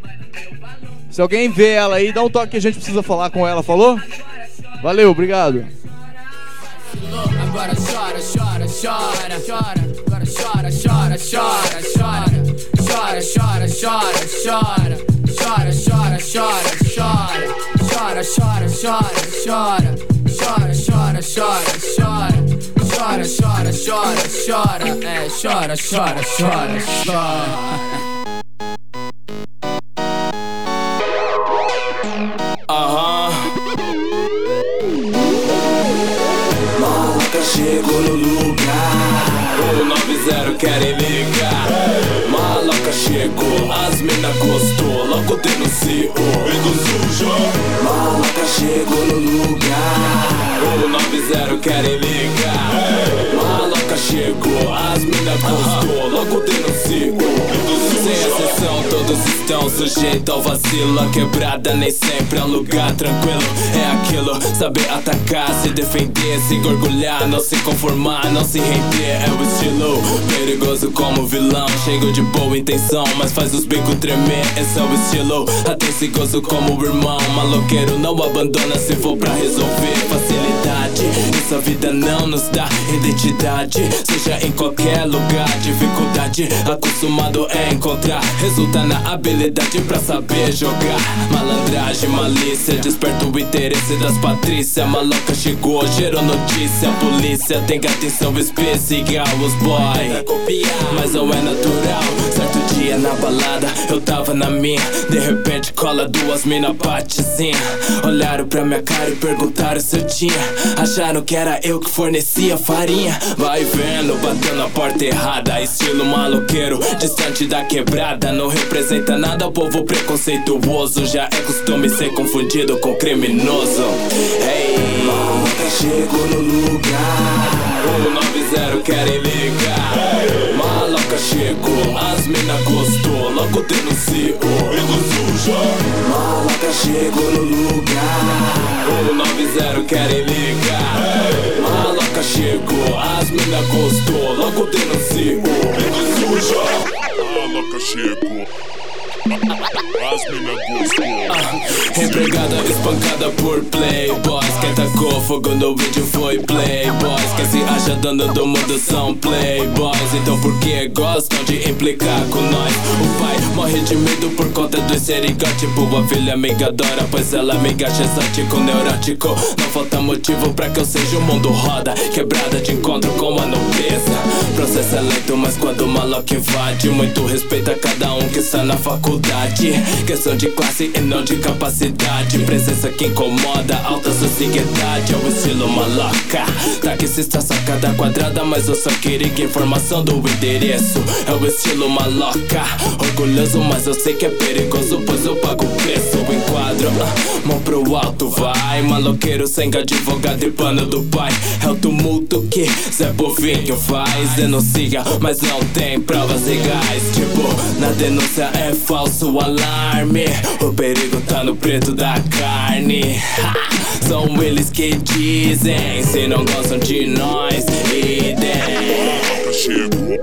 Se alguém vê ela aí, dá um toque que a gente precisa falar com ela, falou? Valeu, obrigado. Agora chora, chora, chora, chora. Agora chora, chora, chora, chora. Chora, chora, chora, chora. chora, chora, chora, chora, chora, chora, chora, chora, chora, chora, chora, chora, chora, chora, chora, chora, é, chora, chora, chora, chora. Maluca chegou no lugar, o 90 querem ligar. Maloca chegou, as mina gostou, logo denunciou. Vendo sujo. Maloca chegou no lugar, o 90 querem ligar. Maloca chegou, as mina gostou, logo denunciou. Sem exceção, todos estão sujeitos ao vacilo. A quebrada nem sempre é um lugar tranquilo. É aquilo, saber atacar, se defender, se orgulhar, não se conformar, não se render. É o estilo perigoso como vilão, cheio de boa intenção, mas faz os bicos tremer. Esse é o estilo atencioso como o irmão. Maloqueiro não abandona se for pra resolver. Facilidade, essa vida não nos dá identidade. Seja em qualquer lugar, dificuldade acostumado é encontrar. Resulta na habilidade pra saber jogar. Malandragem, malícia, desperta o interesse das patrícias. Maloca chegou, gerou notícia. A polícia tem atenção especial. Os boy, mas não é natural. Certo dia na balada, eu tava na minha. De repente cola duas mina batezinha. Olharam pra minha cara e perguntaram se eu tinha. Acharam que era eu que fornecia farinha. Vai vendo, bateu na porta errada. Estilo maloqueiro, distante da quebrada. Não representa nada, o povo preconceituoso. Já é costume ser confundido com criminoso. Ei, Maloca chegou no lugar, o 90 querem ligar. Maloca chegou, as mina gostou, logo denunciou. Vendo sujo. Maloca chegou no lugar, o 90 querem ligar. Maloca chegou, as mina gostou, logo denunciou. Vendo sujo. Maloca chegou, as mina gostou. Empregada espancada por playboys. Quem tacou fogo no vídeo foi playboys. Quem se acha dono do mundo são playboys. Então por que gostam de implicar com nós? O pai morre de medo por conta do estereótipo. A filha amiga adora, pois ela amiga exótico, neurótico. Não falta motivo pra que eu seja o mundo roda. Quebrada de encontro com a nobreza. Processo é lento, mas quando o maloca invade, muito respeito a cada um que está na faculdade. Questão de classe e não de capacidade. Presença que incomoda, alta sociedade. É o estilo maloca. Taxista sacada quadrada, mas eu só queria informação do endereço. É o estilo maloca. Orgulhoso, mas eu sei que é perigoso, pois eu pago o preço. O enquadro, mão pro alto, vai. Maloqueiro sem advogado e pano do pai. É o tumulto que Zé Povinho faz. Denuncia, mas não tem provas legais. Tipo, na denúncia é falso alarme. O perigo tá no preto da carne. São eles que dizem, se não gostam de nós, idem. Chegou,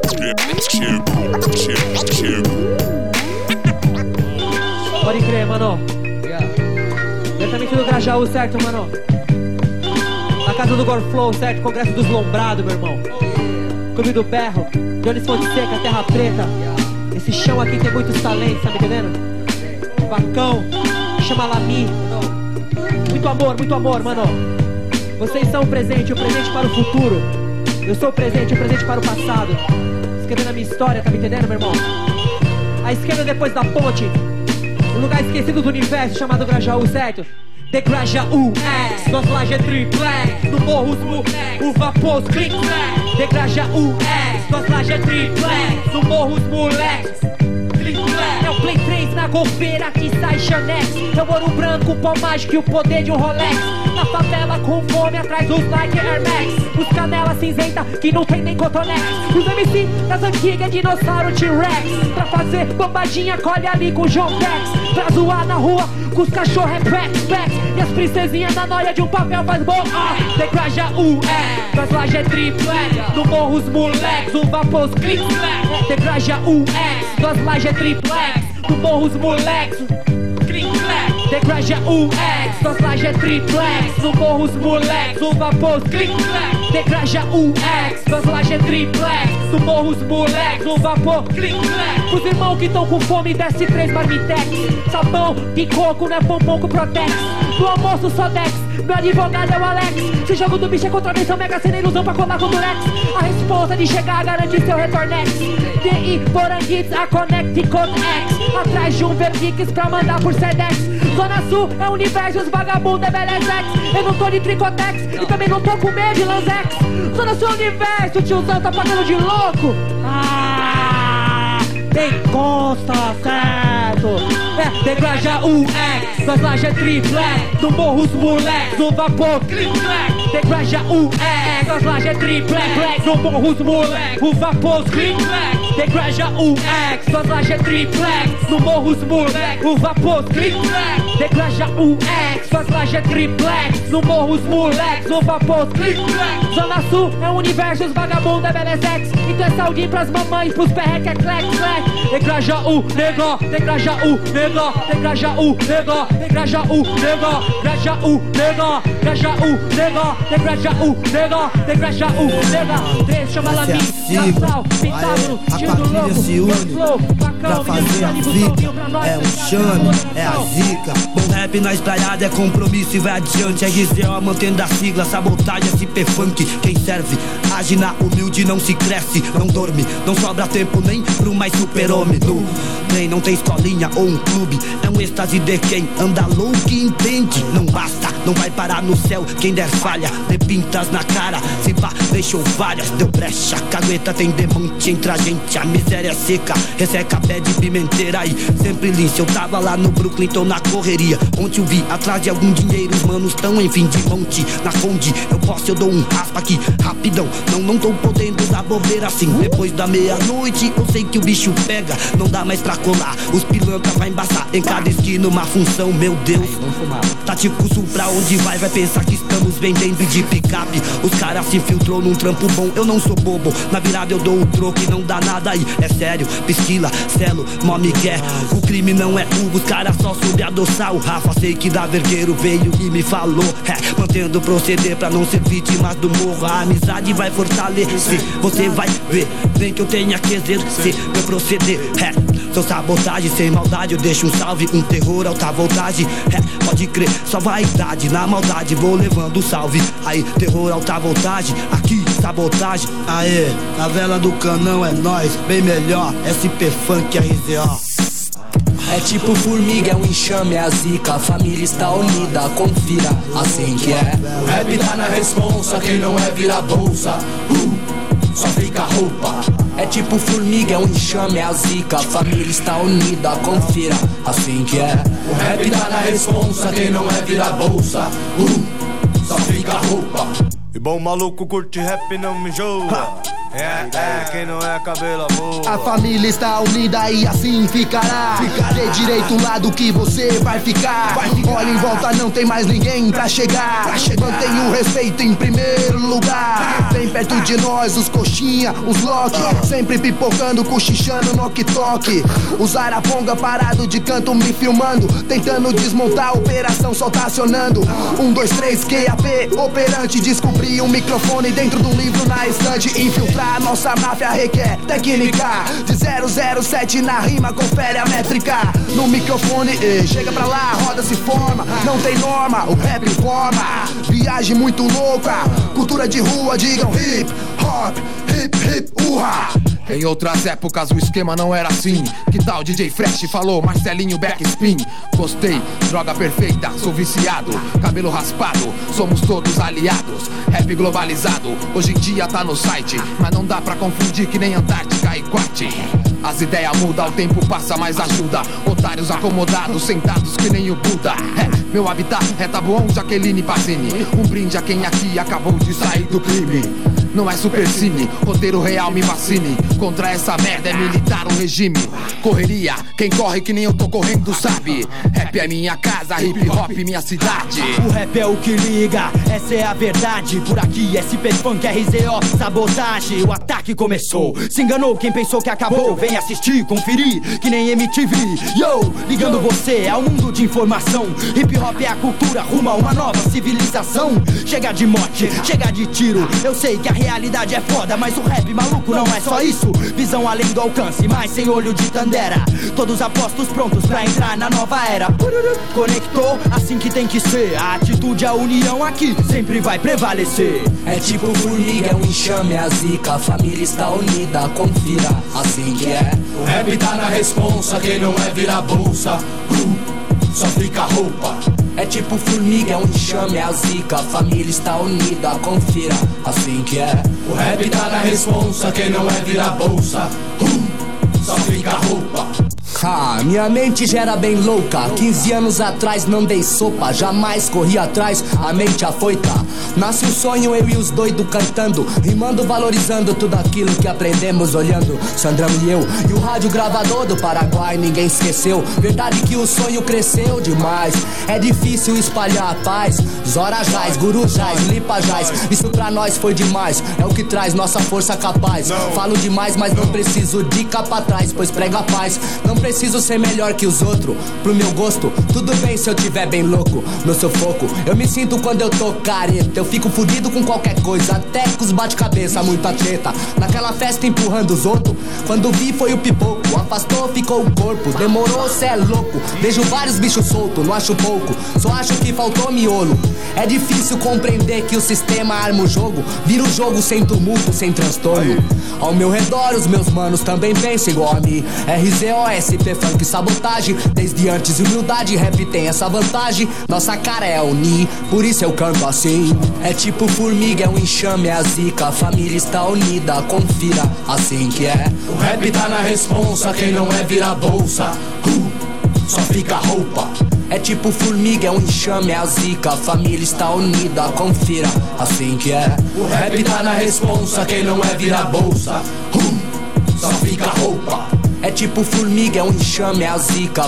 Pode crer, mano. Diretamente do Grajaú, certo, mano? Na casa do Gorflow, certo? Congresso dos Lombrados, meu irmão. Clube do Berro, Jones Fonseca, Terra Preta. Esse chão aqui tem muitos talentos, tá me entendendo? Bacão, chama Lami. Muito amor, mano. Vocês são o presente para o futuro. Eu sou o presente para o passado. Escrevendo a minha história, tá me entendendo, meu irmão? À esquerda, depois da ponte, um lugar esquecido do universo chamado Grajaú, certo? The Grajaú X, nós laje triplex. No morro os moleques, o vapor os click clack. The Grajaú X, nós laje triplex. No morro os moleques, click clack. É o Play 3 na golfeira que sai Xanex. É o ouro branco, o pó mágico e o poder de um Rolex. Na favela com fome atrás dos Nike Air Max. Os canela cinzenta que não tem nem cotonex. Os MC das antigas, dinossauro T-Rex. Pra fazer bombadinha, colhe ali com o João Tex. Pra zoar na rua, com os cachorros é back. E as princesinhas na noia de um papel faz bom. The Grajaú é, nós laje é triplex. No morro os moleques, o vapor os click clack. The Grajaú é, nós laje é triplex. No morro os moleques, click clack. The Grajaú é, suas lajes é triplex. No morro os moleques, o vapor, click, clack. Degraja UX, suas lajes é triplex. No morro os moleques, o vapor, click, clack. Os irmãos que tão com fome, desce 3 marmitex. Sabão de coco, não é bombom com Protex. No almoço só Dex, meu advogado é o Alex. Se jogo do bicho é contravenção, mega cena ilusão pra colar com Durex. A resposta de chegar garante seu retornex. DI, Poranguites, a Connect Codex. Atrás de um Verdix pra mandar por Sedex. Zona Sul é o universo, os vagabundos é Belezex. Eu não tô de Tricotex e também não tô com medo de Lanzex. Zona Sul é o universo, o tiozão tá pagando de louco. Tem consta, certo? Degraja UX, suas lajes é triplex. No morro os moleques, no vapor, click, clack. Degraja UX, suas lajes é triplex. No morro os moleques, o vapor, click, clack. Degraja UX, suas lajes é triplex. No morro os moleques, o vapor, click, clack. Degraja UX, suas lajes é triplex. No morro os moleques, o vapor, click, clack. Zona Sul é o universo, os vagabundos é Belezex. Então é saudinho pras mamães, pros perreques é clack, clack. Degraja U, negó, degraja U, negó, degraja U, negó, degraja U, negó, degraja U, negó, degraja U, negó, degraja U, negó, degraja U, negó. 3 chama Lamin, Nassau, Pentágono, tiro do louco, pra fazer a vida, é um chame, é a zica. Bom rap na espraiada é compromisso e vai adiante. RZO mantendo a sigla, sabotagem, SP Funk. Quem serve, age na humilde, não se cresce, não dorme. Não sobra tempo nem pro mais super-homem. Nem não tem escolinha ou um clube, é um êxtase de quem anda louco e entende. Não basta, não vai parar no céu quem der falha. De pintas na cara, se pá, deixou várias. Deu brecha, cagueta tem demonte entre a gente. A miséria é seca, resseca pé de pimenteira aí. Sempre lince, eu tava lá no Brooklyn, tô na correria. Ontem eu vi, atrás de algum dinheiro, os manos tão em fim de monte. Na Conde, eu posso, eu dou um raspa aqui, rapidão. Não tô podendo dar bobeira assim. Depois da meia-noite, eu sei que o bicho pega. Não dá mais pra colar, os pilantra vai embaçar. Em cada esquina uma função, meu Deus. Tá tipo sul pra onde vai pensar que estamos vendendo de picape. Os caras se infiltrou num trampo bom, eu não sou bobo. Na virada eu dou o troco e não dá nada aí. É sério, pesquila, celo, mó migué. O crime não é Hugo, os caras só soube adoçar. O Rafa sei que da Vergueiro veio e me falou, mantendo o proceder pra não ser vítima do morro. A amizade vai fortalecer, você vai ver. Nem que eu tenha que exercer meu proceder. Sou sabotagem, sem maldade, eu deixo um salve, um terror, alta voltagem. Pode crer, só vaidade, na maldade vou levando um salve. Aí, terror, alta voltagem, aqui, sabotagem. Aê, na vela do canão é nós, bem melhor, SP Funk RZO. É tipo formiga, é um enxame, é a zica. A família está unida, confira, assim que é. O rap tá na responsa, quem não é vira bolsa. Só fica roupa. É tipo formiga, é um enxame, é a zica. A família está unida, confira, assim que é. O rap tá na responsa, quem não é vira bolsa. Só fica roupa. E bom maluco curte rap não me enjoa. Quem não é cabelo boa. A família está unida e assim ficará. Dê direito o lado que você vai ficar. Olha em volta, não tem mais ninguém pra chegar. Mantenha o respeito em primeiro lugar. Bem perto de nós, os coxinha, os lock. Sempre pipocando, cochichando no ok-tok. Os araponga parado de canto me filmando. Tentando desmontar a operação, só tá acionando. 1, 2, 3, QAP, operante. Descobri um microfone dentro de um livro na estante. Infiltrado. Nossa máfia requer técnica de 007 na rima, confere a métrica. No microfone, chega pra lá, roda se forma. Não tem norma, o rap informa. Viagem muito louca, cultura de rua, digam hip hop, hip urra. Em outras épocas o esquema não era assim. Que tal DJ Fresh falou, Marcelinho Backspin. Gostei, droga perfeita, sou viciado. Cabelo raspado, somos todos aliados. Rap globalizado, hoje em dia tá no site. Mas não dá pra confundir que nem Antártica e Quarte. As ideias mudam, o tempo passa, mas ajuda. Otários acomodados, sentados que nem o Buda. Meu habitat é Tabuão, Jaqueline Pazini. Um brinde a quem aqui acabou de sair do crime. não é supercine. Roteiro real me vacine. Contra essa merda é militar o regime. Correria, quem corre que nem eu tô correndo sabe. Rap é minha casa, hip hop minha cidade. O rap é o que liga, essa é a verdade. Por aqui SP Funk, RZO, sabotagem. O ataque começou, se enganou quem pensou que acabou. Vem assistir, conferir, que nem MTV. Yo, ligando você ao mundo de informação. Hip hop é a cultura, rumo a uma nova civilização. Chega de morte, chega de tiro. Eu sei que a realidade é foda, mas o rap maluco não é só isso. Visão além do alcance, mas sem olho de Tandera. Todos apostos prontos pra entrar na nova era. Conectou, assim que tem que ser. A atitude, a união aqui sempre vai prevalecer. É tipo formiga, é um enxame, é a zica. A família está unida, confira, assim que é. O rap tá na responsa, quem não é vira bolsa. Só fica roupa. É tipo formiga, é um enxame, é a zica. A família está unida, confira, assim que é. O rap tá na responsa, quem não é vira bolsa. Só fica roupa. Minha mente já era bem louca. 15 anos atrás não dei sopa, jamais corri atrás, a mente afoita. Nasce um sonho, eu e os doidos cantando, rimando, valorizando tudo aquilo que aprendemos olhando Sandrão e eu, e o rádio gravador do Paraguai, ninguém esqueceu. Verdade que o sonho cresceu demais. É difícil espalhar a paz. Zora Jaz, Guru Jaz, Lipa Jaz, isso pra nós foi demais. É o que traz nossa força capaz. Falo demais, mas não preciso de capa atrás, pois prega a paz. Não preciso ser melhor que os outros, pro meu gosto, tudo bem se eu tiver bem louco. No sufoco, eu me sinto quando eu tô careta. Eu fico fudido com qualquer coisa, até com os bate-cabeça, muita treta. Naquela festa empurrando os outros, quando vi foi o pipoco. Afastou, ficou o corpo, demorou, cê é louco. Vejo vários bichos soltos, não acho pouco, só acho que faltou miolo. É difícil compreender que o sistema arma o jogo, vira o jogo sem tumulto, sem transtorno. Ao meu redor os meus manos também pensam igual a mim. RZO, SP Funk, sabotagem. Desde antes humildade, rap tem essa vantagem. Nossa cara é unir, por isso eu canto assim. É tipo formiga, é um enxame, é a zica. A família está unida, confira, assim que é. O rap tá na responsa, quem não é vira bolsa. Só fica roupa. É tipo formiga, é um enxame, é a zica. A família está unida, confira, assim que é. O rap tá na responsa, quem não é vira bolsa. Só fica roupa. É tipo formiga, é um enxame, é a zica.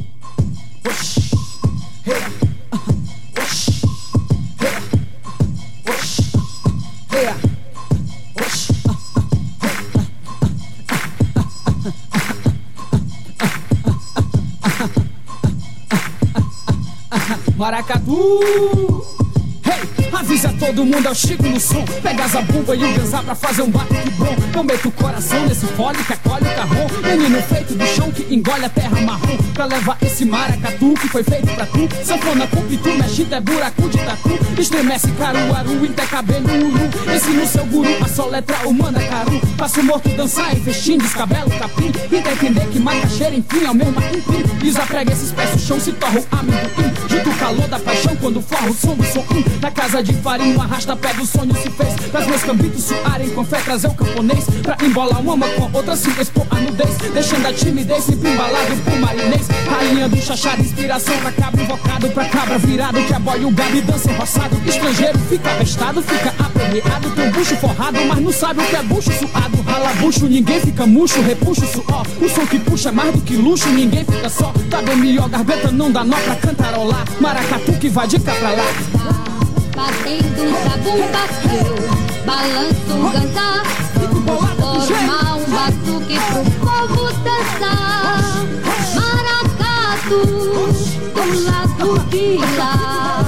Maracatu, hey, avisa todo mundo, é o Chico no som. Pega a zabumba e o ganzá pra fazer um batuque bom. Eu meto o coração nesse fole que acolhe o carrão. Menino feito do chão que engole a terra marrom. Pra levar esse maracatu que foi feito pra tu. Sanfona com pitu, mexe é buraco de tatu. Estremece Caruaru, até cabelo uru. Ensina o seu guru a soletrar o mandacaru. Faço o morto dançar em festim, descabelo capim. E tem entender que macaxeira, enfim, é o meu maquimpim. Desaprega esses pés, o chão se torra o amendoim. Junto o calor da paixão quando forra o som do som. Na casa de farinha, arrasta pé do sonho se fez. Traz meus cambitos suarem com fé, trazer o camponês. Pra embolar uma com outra, se expor a nudez. Deixando a timidez, sempre embalado por marinês. Rainha do chachado, inspiração pra cabra invocado. Pra cabra virado, que aboia o gado e dança enroçado. Estrangeiro fica avestado, fica aperreado. Tem um bucho forrado, mas não sabe o que é bucho suado. Rala bucho, ninguém fica murcho, repuxa o suor. O som que puxa é mais do que luxo, ninguém fica só. Tá bem melhor, garganta não dá nó pra cantarolar. Maracatu que vai de cá pra lá. Batendo zabumba, eu balanço o ganzá. Forma um batuque pro povo dançar. Maracatu, do lado de lá.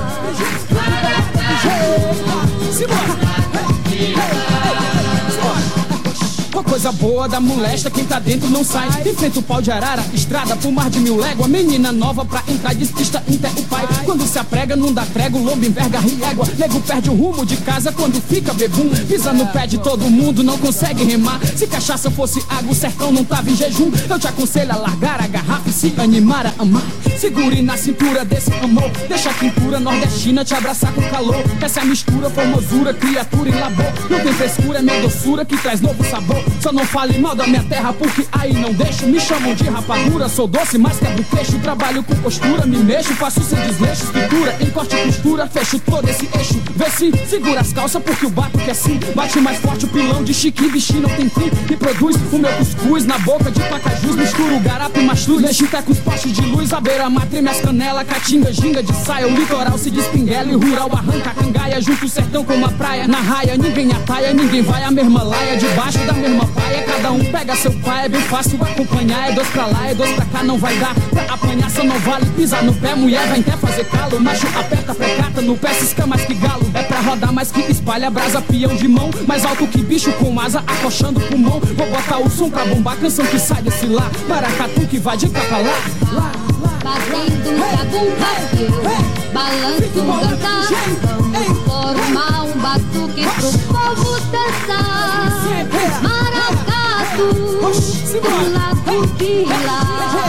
Uma coisa boa da molesta, quem tá dentro não sai. Enfrenta o pau de arara, estrada por mar de 1000 léguas. Menina nova pra entrar, despista até o pai. Quando se aprega não dá prego, lobo enverga riégua. Nego perde o rumo de casa quando fica bebum. Pisa no pé de todo mundo, não consegue remar. Se cachaça fosse água, o sertão não tava em jejum. Eu te aconselho a largar a garrafa e se animar a amar. Segure na cintura desse amor, deixa a pintura nordestina te abraçar com calor. Essa é a mistura, formosura, criatura e labor. Não tem frescura, é minha doçura que traz novo sabor. Só não fale mal da minha terra, porque aí não deixo. Me chamam de rapadura, sou doce, mas quebro o queixo. Trabalho com postura, me mexo, faço sem desleixo. Escritura, em corte e costura, fecho todo esse eixo. Vê se segura as calças, porque o bato que assim bate mais forte o pilão de chique. Bichinho não tem fim, e produz o meu cuscuz na boca de pacajus. Misturo garapa e mastruz, Egita com os postes de luz. A beira-mar treme as canelas, caatinga, ginga de saia. O litoral se despinguela e o rural arranca a cangaia. Junto o sertão com uma praia, na raia ninguém ataia, ninguém vai a mesma laia. Debaixo da mesma paia, cada um pega seu pai. É bem fácil acompanhar, é dois pra lá, é dois pra cá. Não vai dar pra apanhar, só não vale pisar no pé. Mulher vai até fazer calo, macho aperta, precata no pé, cisca mais que galo. É pra rodar mais que espalha brasa, peão de mão. Mais alto que bicho com asa, acochando o pulmão. Vou botar o som pra bombar, canção que sai desse lá. Maracatu que vai de cá pra lá, lá. Batendo zabum, balanço, dançar. Vamos formar um batuque pro povo dançar. Maracatu, do lado de lá.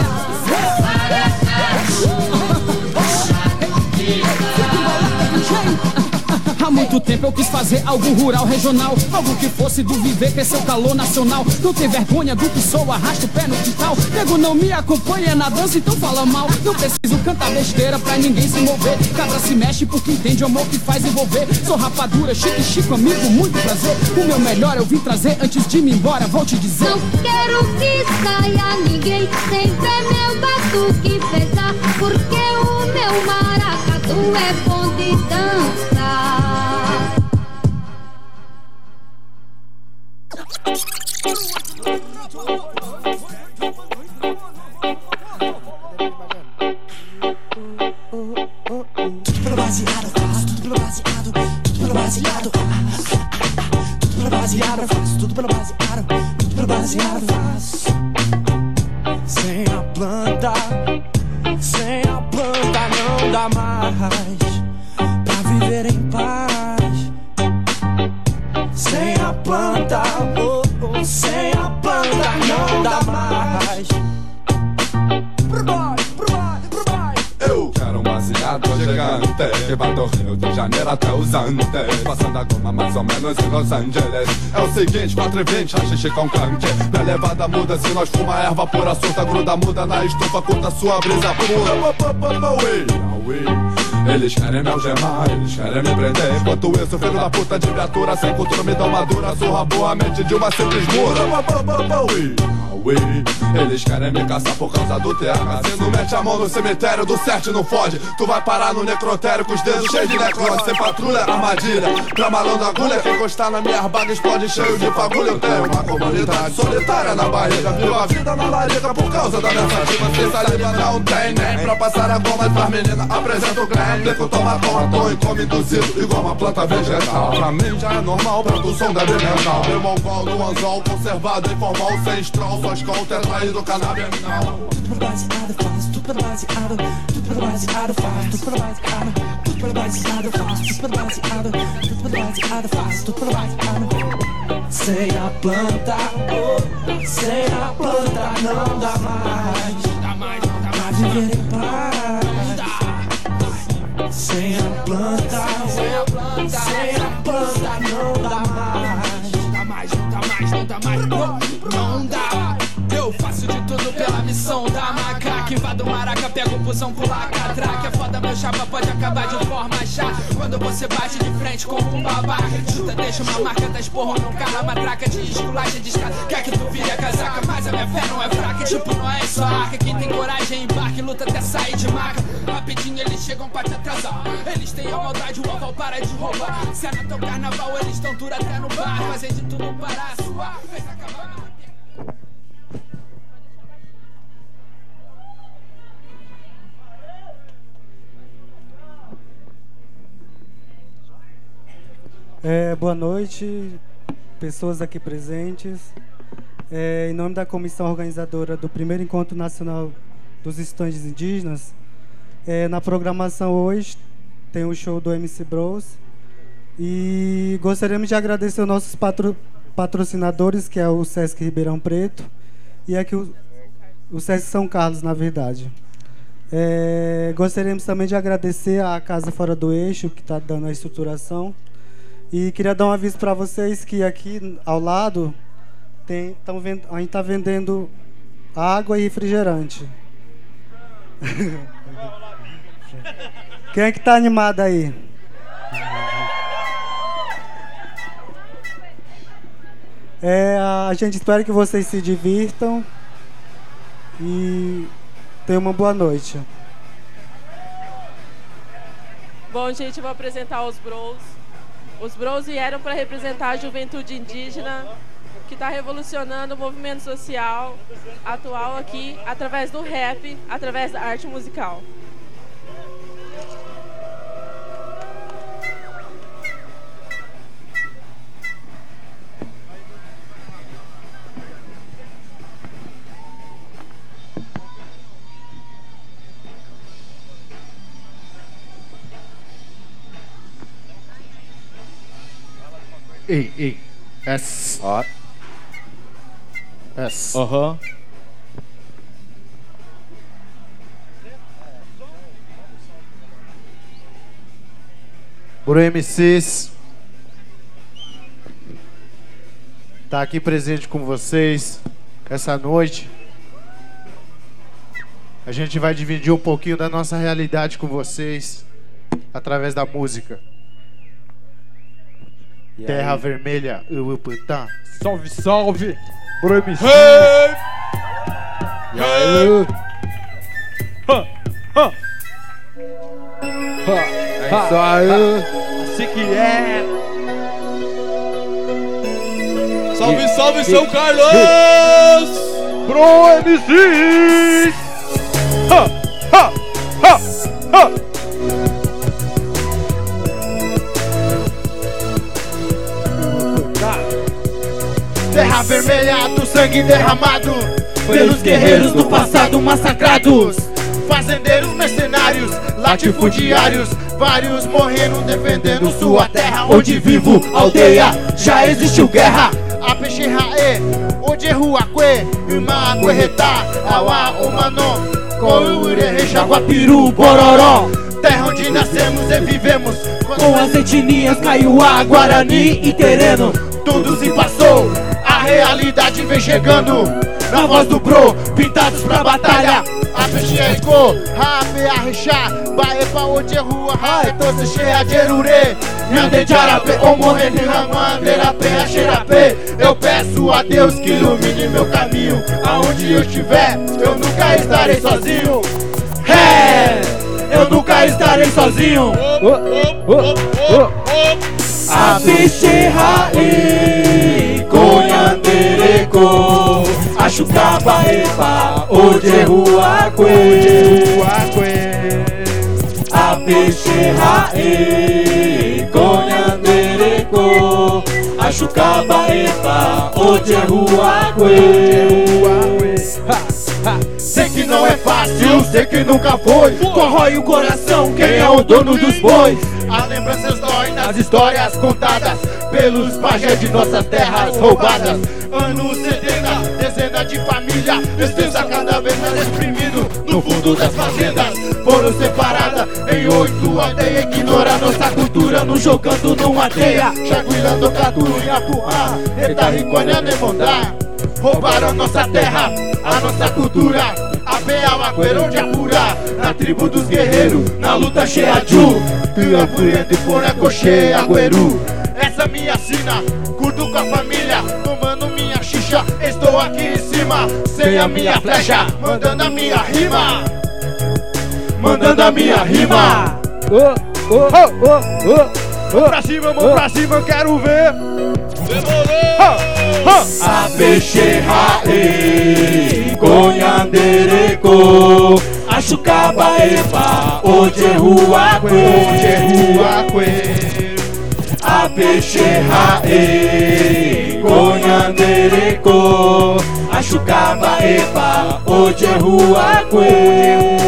Há muito tempo eu quis fazer algo rural, regional. Algo que fosse do viver, crescer o calor nacional. Não tem vergonha do que sou, arrasto o pé no quintal. Nego não me acompanha na dança, então fala mal. Não preciso cantar besteira pra ninguém se mover. Cabra se mexe porque entende o amor que faz envolver. Sou rapadura, chique, chico, amigo, muito prazer. O meu melhor eu vim trazer antes de me embora, vou te dizer. Não quero que saia ninguém sem ver meu batuque pesar. Porque o meu maracatu é bom de dançar. Tudo pelo baseado, faço tudo pelo baseado, tudo pelo baseado. Tudo pelo baseado, faço tudo pelo baseado, tudo pelo baseado, faço. Sem a planta não dá mais pra viver em paz. Sem a planta, sem a planta não dá mais. Eu quero um baseado gigante que vai do Rio de Janeiro até os Andes, passando a goma mais ou menos em Los Angeles. É o seguinte, 4:20, xixi com canque. Minha levada muda se nós fuma erva pura, solta, gruda, muda na estufa, curta sua brisa pura. Eles querem me algemar, eles querem me prender. Enquanto isso, filho da puta de viatura sem cultura me dão uma dura surra boa mente de uma simples mura. Eles querem me caçar por causa do THC. Não mete a mão no cemitério do certo não fode. Tu vai parar no necrotério com os dedos cheios de necrose. Sem patrulha, armadilha, pra malandro agulha. Quem encostar na minha baga explode cheio de fagulha. Eu tenho uma comunidade solitária na barriga. Viu a vida na larica por causa da mensativa. Sem saliva não tem nem pra passar a goma e faz menina. Apresenta o Glenn, que toma conta, tô em coma induzido igual uma planta vegetal. Pra mim já é normal, produção deve mental. Meu mongol do anzol, conservado, informal, sem stroll. Só escolta, traído, canabial. Tudo pelo baseado, faço tudo pelo baseado, tudo pelo baseado, faço tudo pelo baseado, tudo pelo baseado, faço tudo pelo baseado, tudo pelo baseado, faço tudo pelo baseado. Sem a planta não dá mais pra viver em paz. Sem a planta não dá mais. Não dá. Eu faço de tudo pela missão da macaca. Invado o maraca, pego o pusão com lacatraca. É foda, meu chapa pode acabar de forma chata. Quando você bate de frente com um babaca, chuta, deixa uma marca, tá esporro num cara, matraca de esculagem, descata. Quer que tu vire a casaca, mas a minha fé não é fraca. Tipo, não é só arca. Quem tem coragem embarque, luta até sair de maca. Rapidinho eles chegam pra te atrasar. Eles têm a maldade, o oval para de roubar. Se é no teu carnaval, eles estão tudo até no bar. Fazem de tudo para suar. Fez acabar. Boa noite, pessoas aqui presentes. Em nome da comissão organizadora do primeiro Encontro Nacional dos Estandes Indígenas, na programação hoje tem o show do MC Bros. E gostaríamos de agradecer os nossos patrocinadores, que é o Sesc Ribeirão Preto e aqui o Sesc São Carlos, na verdade. Gostaríamos também de agradecer à Casa Fora do Eixo, que está dando a estruturação. E queria dar um aviso para vocês que aqui ao lado A gente tá vendendo água e refrigerante. Quem é que tá animado aí? A gente espera que vocês se divirtam e tenham uma boa noite. Bom, gente, eu vou apresentar os Bros. Os Bros vieram para representar a juventude indígena que está revolucionando o movimento social atual aqui através do rap, através da arte musical. Ei, S. Ó. S. Aham. Pro MCs tá aqui presente com vocês essa noite. A gente vai dividir um pouquinho da nossa realidade com vocês através da música. Terra Vermelha, Uuputã. Salve, salve, pro MC. Hey! E aí? É isso aí. Assim que é. Salve, salve, São Carlos! Pro MC! Terra vermelha do sangue derramado pelos guerreiros do passado massacrados. Fazendeiros, mercenários, latifundiários, vários morrendo defendendo sua terra. Onde vivo, aldeia, já existiu guerra. A Peixerraê, onde Ruaque, Irmã Guerretá, Awa, Omanó, Coure, Jaguapiru, Bororó. Terra onde nascemos e vivemos com as etnias Kaiowá, Guarani e Tereno. Tudo se passou, a realidade vem chegando. Na voz do bro, pintados pra batalha. A Peixerco, Rape, Arrechá, Baepa, onde rua, Rae, Toze, Cheia, Jerure. Nhande, Jarape, Omorene, Ramanderape, Axerape. Eu peço a Deus que ilumine meu caminho. Aonde eu estiver, eu nunca estarei sozinho. Eu nunca estarei sozinho. A Peixerraê, Conhandereco, Achucabaepa, Ojeruaque. A Peixerraê, Conhandereco, Achucabaepa, Ojeruaque. Sei que não é fácil, sei que nunca foi. Corrói o coração, quem é o dono dos bois? As lembranças doem nas histórias contadas pelos pajés de nossas terras roubadas. Anos 70, dezena de família extensa, cada vez mais exprimido no fundo das fazendas. Foram separadas em 8 aldeias. Ignorar nossa cultura, nos jogando numa teia. Chaguilando Catuinha, Puá, Etaricônia, Nemondá. Roubaram nossa terra, a nossa cultura. Apeau, Aqueiro, de Apurá. Na tribo dos guerreiros, na luta cheia de Pia, Puriente, Fora, Coche, Agüeru. Essa minha sina, curto com a família, tomando minha xixa. Estou aqui em cima, sem a minha flecha, mandando a minha rima. Mandando a minha rima. Mão pra cima, eu quero ver. A Peixerraê, Conhandereco, Achucabaepa, Ojeruaque. A Peixerraê, Conhandereco, Achucabaepa, Ojeruaque.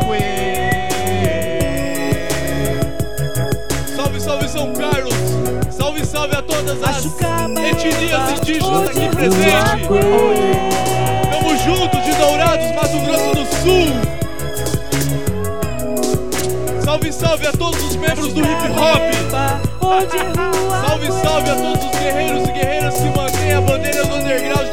Salve, salve São Carlos! Salve, salve a todas as etnias indígenas aqui presentes! Tamo juntos de Dourados, Mato Grosso do Sul! Salve, salve a todos os membros do hip hop! Salve, salve a todos os guerreiros e guerreiras que mantêm a bandeira do underground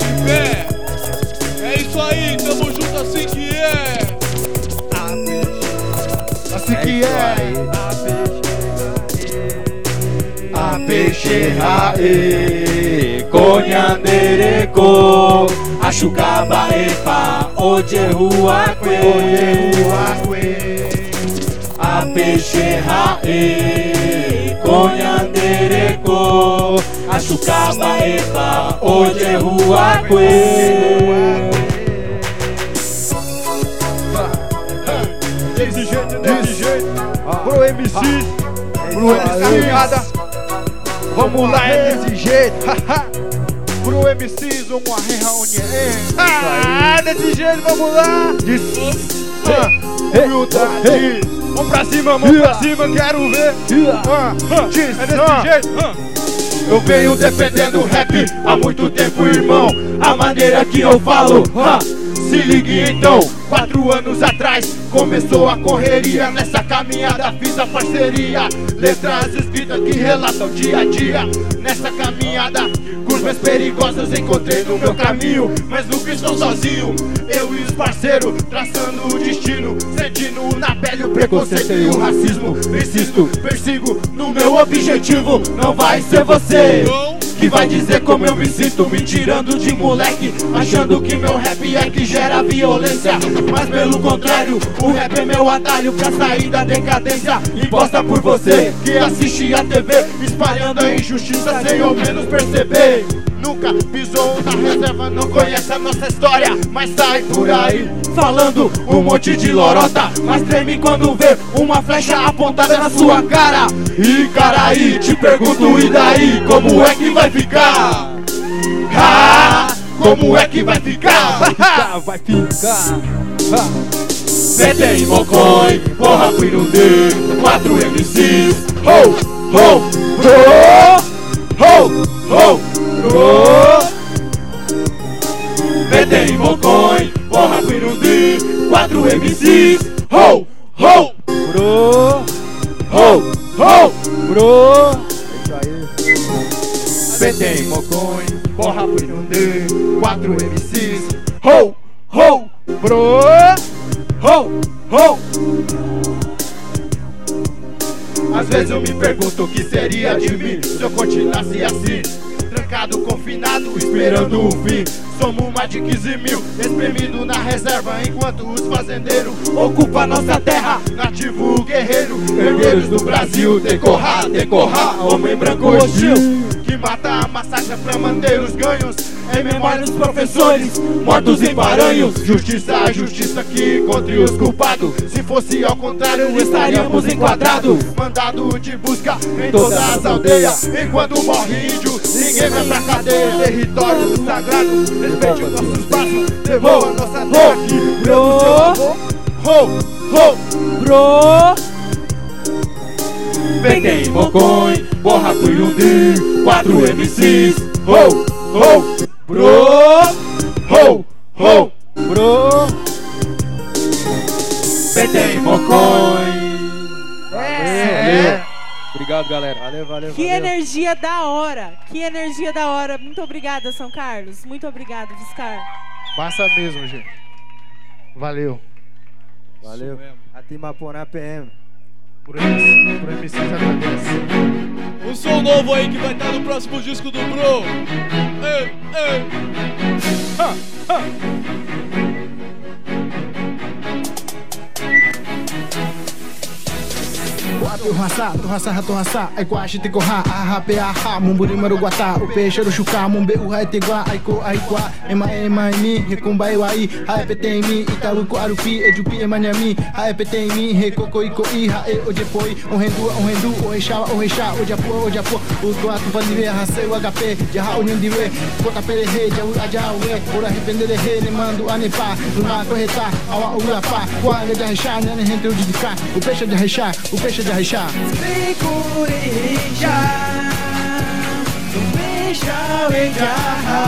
peixe rae, conhandereko, achukaba epa, ojeruakwe, a peixe rae, conhandereko, achukaba epa, ojeruakwe. Desse jeito, pro MC, pro MC, vamos lá, é desse jeito, pro MCs, uma reunião, desse jeito, vamos lá, humildade, vamos pra cima, quero ver, é desse jeito, Eu venho defendendo o rap há muito tempo, irmão. A maneira que eu falo, se ligue então. 4 anos atrás começou a correria. Nessa caminhada fiz a parceria. Letras escritas que relatam dia a dia. Nessa caminhada, curvas perigosas encontrei no meu caminho. Mas nunca estou sozinho, eu e os parceiros traçando o destino. Sentindo na pele o preconceito e o racismo. Persisto, persigo no meu objetivo. Não vai ser você que vai dizer como eu me sinto, me tirando de moleque, achando que meu rap é que gera violência. Mas pelo contrário, o rap é meu atalho pra sair da decadência imposta por você que assiste a TV, espalhando a injustiça sem ao menos perceber. Nunca pisou na reserva, não conhece a nossa história, mas sai por aí falando um monte de lorota. Mas treme quando vê uma flecha apontada na sua cara. E caraí, te pergunto, e daí? Como é que vai ficar? Como é que vai ficar? Vai ficar. Metem Mocói, porra Pirundê, 4 MCs, ho, ho, bro, ho, bro. Metem Mocói, porra Pirundê, 4 MCs, ho, ho, bro, bro. Metem Mocói, porra Pirundê, 4 MCs, ho, bro, ho. Às vezes eu me pergunto o que seria de mim se eu continuasse assim, trancado, confinado, esperando o fim. Somos mais de 15 mil, espremido na reserva, enquanto os fazendeiros ocupam nossa terra. Nativo guerreiro, herdeiros do Brasil, decorra, homem branco hostil, que mata, massacra pra manter os ganhos. Em memória dos professores, mortos em Paranhos. Justiça, justiça que encontre os culpados. Se fosse ao contrário, estaríamos enquadrados. Mandado de busca em todas as aldeias. Enquanto morre índio, ninguém vai pra cadeia. Território sagrado, respeite os nossos passos. Levou a nossa terra aqui, bro. Metem Mocói, porra Pirundê, 4 MCs, bro. Metem Mocói. Obrigado, galera. Valeu. Que energia da hora. Muito obrigada, São Carlos. Muito obrigada, Viscar. Massa mesmo, gente. Valeu. Até Maporá PM. Por MC agradece. Um som novo aí que vai estar no próximo disco do Bro. Torraça, Aiguache te corra, arrapeaha, mumburi maruguatá, o peixe do chucá, mumbe o raetegua, aiko, aikua, ema, mi, recumbai wai, haepete mi, italuco arupi, ejupi emanyami, haepete mi, recoco iko iha, ojepoi, rendu, o reixá, o japu, o toato valive, arrasei o HP, jaha onyandiwe, kota perehe, jau ajawe, ora arrepender re, ne mando anepa, luna correta, awa urapá, quando de arrechar, né, rente o didicar, o peixe de arrechar, Sikurisha, Sumesha Wejaha,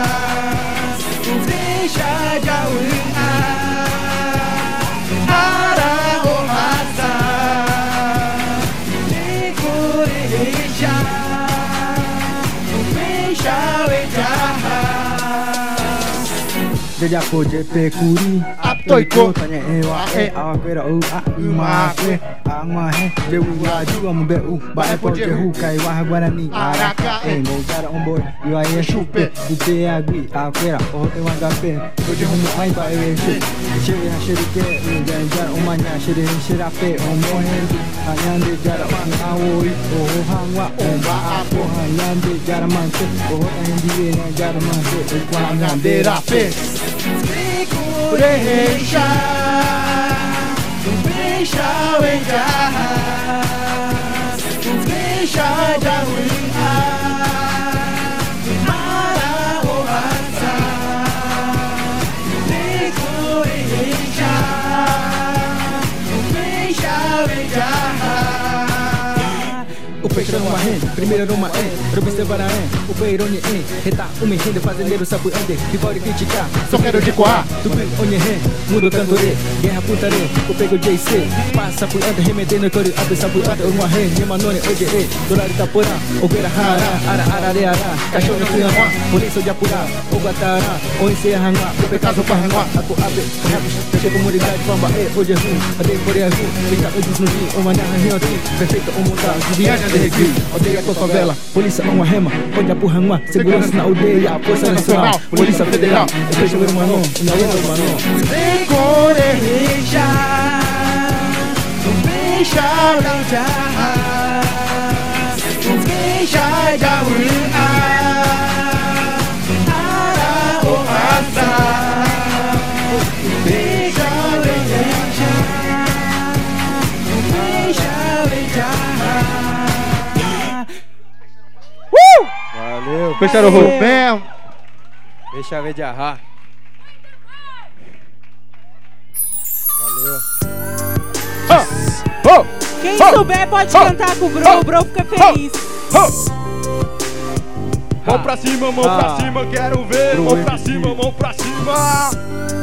Sumesha Jawina, Ara Ohasa, Sikurisha, Sumesha Wejaha. Jajapo Jepekuri, toiko tanya ewa awakera u umakwe angmahe jewu waju ambe u ba epo jehu kai wa guarani araka no cara boy you are chupe upe agui akwera o ewangape hoje rumo ai ba eu cheia xerique ganjar umanya xere xerape o morrendo ayande jara aoi o hangwa o ba apo ayande jara manse o endi ne jara manse o kwanyandera pe Deixa venha, deixa já ruina, para o raça, deixa venha. O peixe numa rende, primeiro numa Robista Bararé, o Beirone Reta, o menino fazendeiro sabe onde que pode criticar, só quero de coar. Tupi, onye, mundo cantorê, guerra putarê, o pego JC, passa por onde, remedendo cori, abre sabe onde, uma rei, Nemanone, OGE, Dolari Taporá, Ogueira Hara, Arareará, Cachorro Cuiamá, Polícia de Apurá, o Guatará, o Encerrangá, o Pecaso Parrangá, Apo Abe, Fecha Comunidade, Pamba, hoje é ruim, Ade Coreia Rio, Fica antes no Rio, o Manhã Rio aqui, perfeito o montado, viaja de Rio, odeia tua favela, polícia uma rema, onde a porra segurança na aldeia, Força Nacional, Polícia Federal, o peixe o irmão, o meu irmão. Vem coreja, deixa já, deixa já para o raça, deixa Valeu, fecharam o rolo mesmo. Deixa eu ver de arrar. Valeu. Quem souber pode cantar com o Bro fica feliz. Mão pra cima, mão pra cima, quero ver. Mão pra cima, mão pra cima.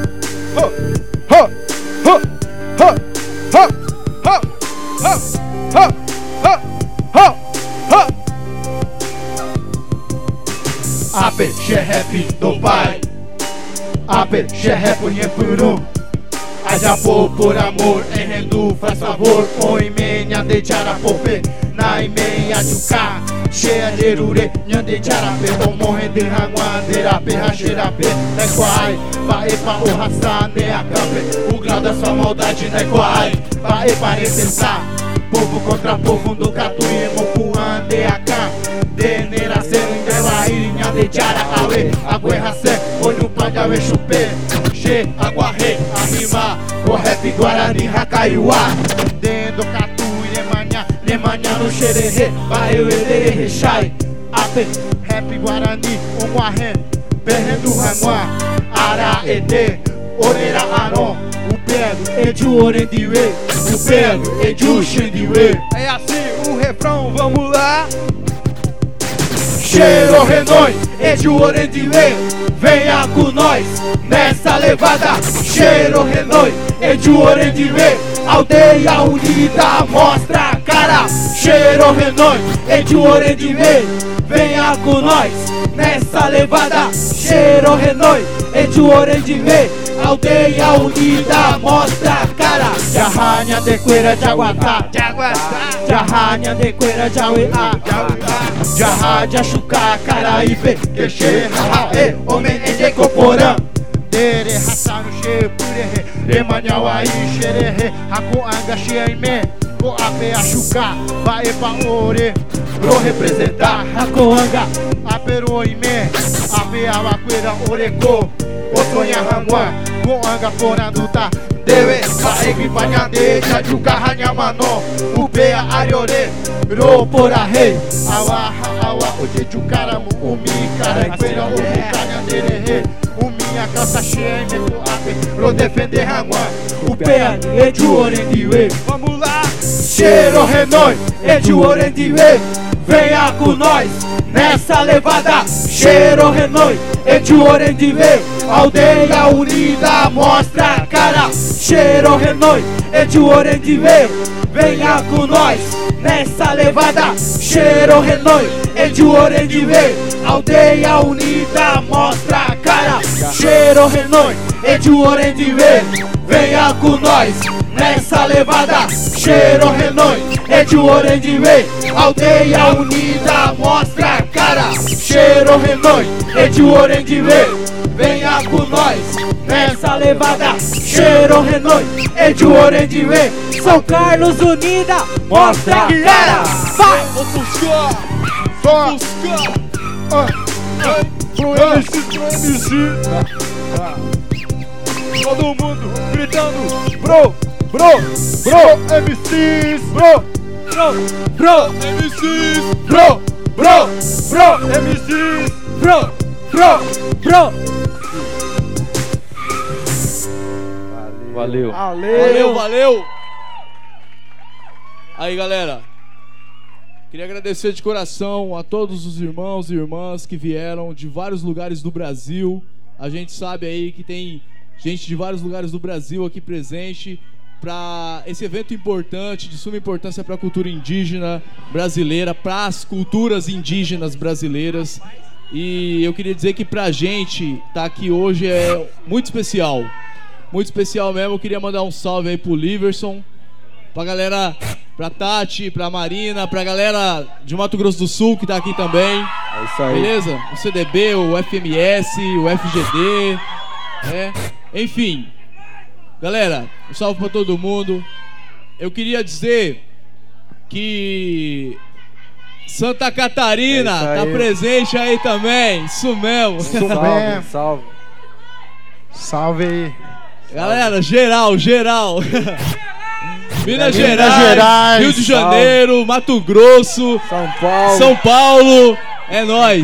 Ape, she happy do pai. Ape, she happy nye puru. Ajapo por amor, enrendu, faz favor. Oi menha de charapope, na imeia chuca. Cheia de rure, nhande charape. O morre de ranguanderape, racherape. Ne quai, vai pa o raça, ne acabe. O grau da sua maldade, ne quai, vai parecer. Povo contra povo, do catuí, mopuande acá. Denera sendo indela irinha de jara awe aguerra se olho pode ave chupe che aguarre anima o rap guarani hakaiwa dentro catuí nemanha no xererê vai eu ele chai ape rap guarani o guarre berrendo ranguá ara ede orera aron o pego eju orendiwe o pego eju xendiwe. É assim o refrão, vamos lá. Cheiro Renoi, Eju Orendiwe, venha com nós nessa levada. Cheiro Renoi, Eju Orendiwe, aldeia unida mostra a cara. Cheiro Renoi, Eju Orendiwe, venha com nós nessa levada. Cheiro Renoi, Eju Orendiwe, aldeia unida mostra a cara. Jarranha de Cueira Jaguatá, Jarranha de Cueira Jauiá, Jarra de Achuca, Caraíbe, Queche, Rahaê, Homem de Coporã. Dere, Raça no cheio, Purehe, Remanhauaí, Xerehe, Hakoanga, Xieime, Coape, Achuca, Baepa, Ore, Pro representar, Hakoanga, Aperoime, Apeawaqueira, Oreco, Otonha, Ranguá, Coanga, Poranduta. Dewe, Baegui, Panyade, Jajuca, Ranhamanó, Upea, Ariore, Ropora, Rei, Awa, Awa, Ojejucaramu, Umi, Caraiqueira, Ucanhandere, Umi, a calça cheia, Meco, Ape, Pro defender Ranguá, Upea, Eju, Orendiwe. Vamos lá! Cheiro Renoi, Eju, Orendiwe, venha com nós nessa levada. Cheiro Renoi, Eju, Orendiwe, aldeia unida mostra a cara. Cheiro Renoi, Eju, Orendiwe, venha com nós nessa levada. Cheiro Renoi, Eju, Orendiwe, aldeia unida mostra a cara. Cheiro Renoi, e de Orendivê, venha com nós nessa levada. Cheiro Renoi, e de Orendivê, aldeia unida, mostra a cara. Cheiro Renoi, e de Orendivê, venha com nós nessa levada. Cheiro Renoi, e de Orendivê, São Carlos unida, mostra a cara. Vai! Vamos buscar, só pro MC. Todo mundo gritando, bro, MCs, bro, MCs, MCs, Valeu. Aí, galera, queria agradecer de coração a todos os irmãos e irmãs que vieram de vários lugares do Brasil. A gente sabe aí que tem gente de vários lugares do Brasil aqui presente para esse evento importante, de suma importância para a cultura indígena brasileira, para as culturas indígenas brasileiras. E eu queria dizer que pra gente estar aqui hoje é muito especial mesmo. Eu queria mandar um salve aí pro Liverson, pra galera, pra Tati, pra Marina, pra galera de Mato Grosso do Sul que tá aqui também. É isso aí. Beleza? O CDB, o FMS, o FGD, enfim. Galera, um salve pra todo mundo. Eu queria dizer que Santa Catarina tá presente aí também. Isso mesmo. Salve. Salve aí. Galera, geral. Minas Gerais, Rio de Janeiro, Mato Grosso, São Paulo, é nóis.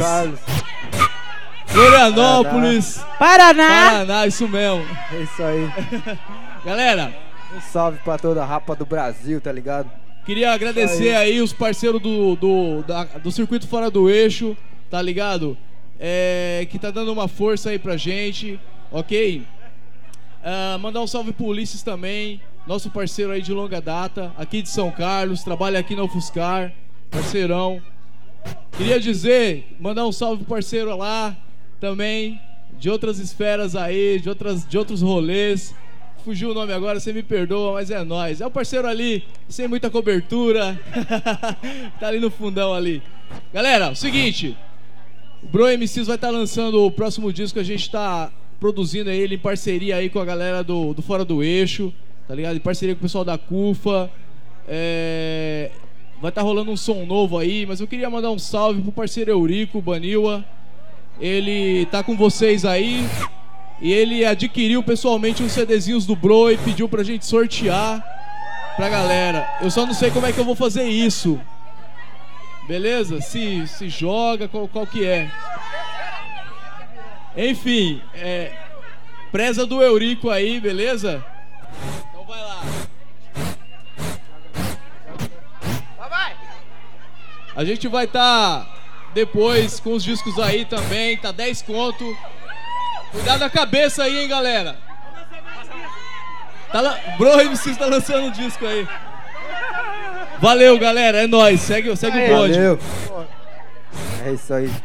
Florianópolis, Paraná, isso mesmo. É isso aí. Galera, um salve pra toda a rapa do Brasil, tá ligado? Queria agradecer aí os parceiros do Circuito Fora do Eixo, tá ligado? Que tá dando uma força aí pra gente, ok? Mandar um salve pro Ulisses também, nosso parceiro aí de longa data, aqui de São Carlos, trabalha aqui na UFSCar, parceirão. Queria mandar um salve pro parceiro lá também, de outras esferas aí, de outros rolês. Fugiu o nome agora, você me perdoa, mas é nóis. É o parceiro ali, sem muita cobertura, tá ali no fundão ali. Galera, o seguinte, o Bro MCs vai estar lançando o próximo disco, a gente tá produzindo ele em parceria aí com a galera do Fora do Eixo, tá ligado? Em parceria com o pessoal da CUFA. Vai estar rolando um som novo aí, mas eu queria mandar um salve pro parceiro Eurico Baniwa. Ele tá com vocês aí e ele adquiriu pessoalmente uns CDzinhos do Bro e pediu pra gente sortear pra galera. Eu só não sei como é que eu vou fazer isso. Beleza? Se joga, qual que é? Enfim, preza do Eurico aí, beleza? Então vai lá. A gente vai estar depois com os discos aí também, tá 10 conto. Cuidado na cabeça aí, hein, galera. Bro MC tá lançando um disco aí. Valeu, galera, é nóis. Segue o bonde. Valeu. É isso aí.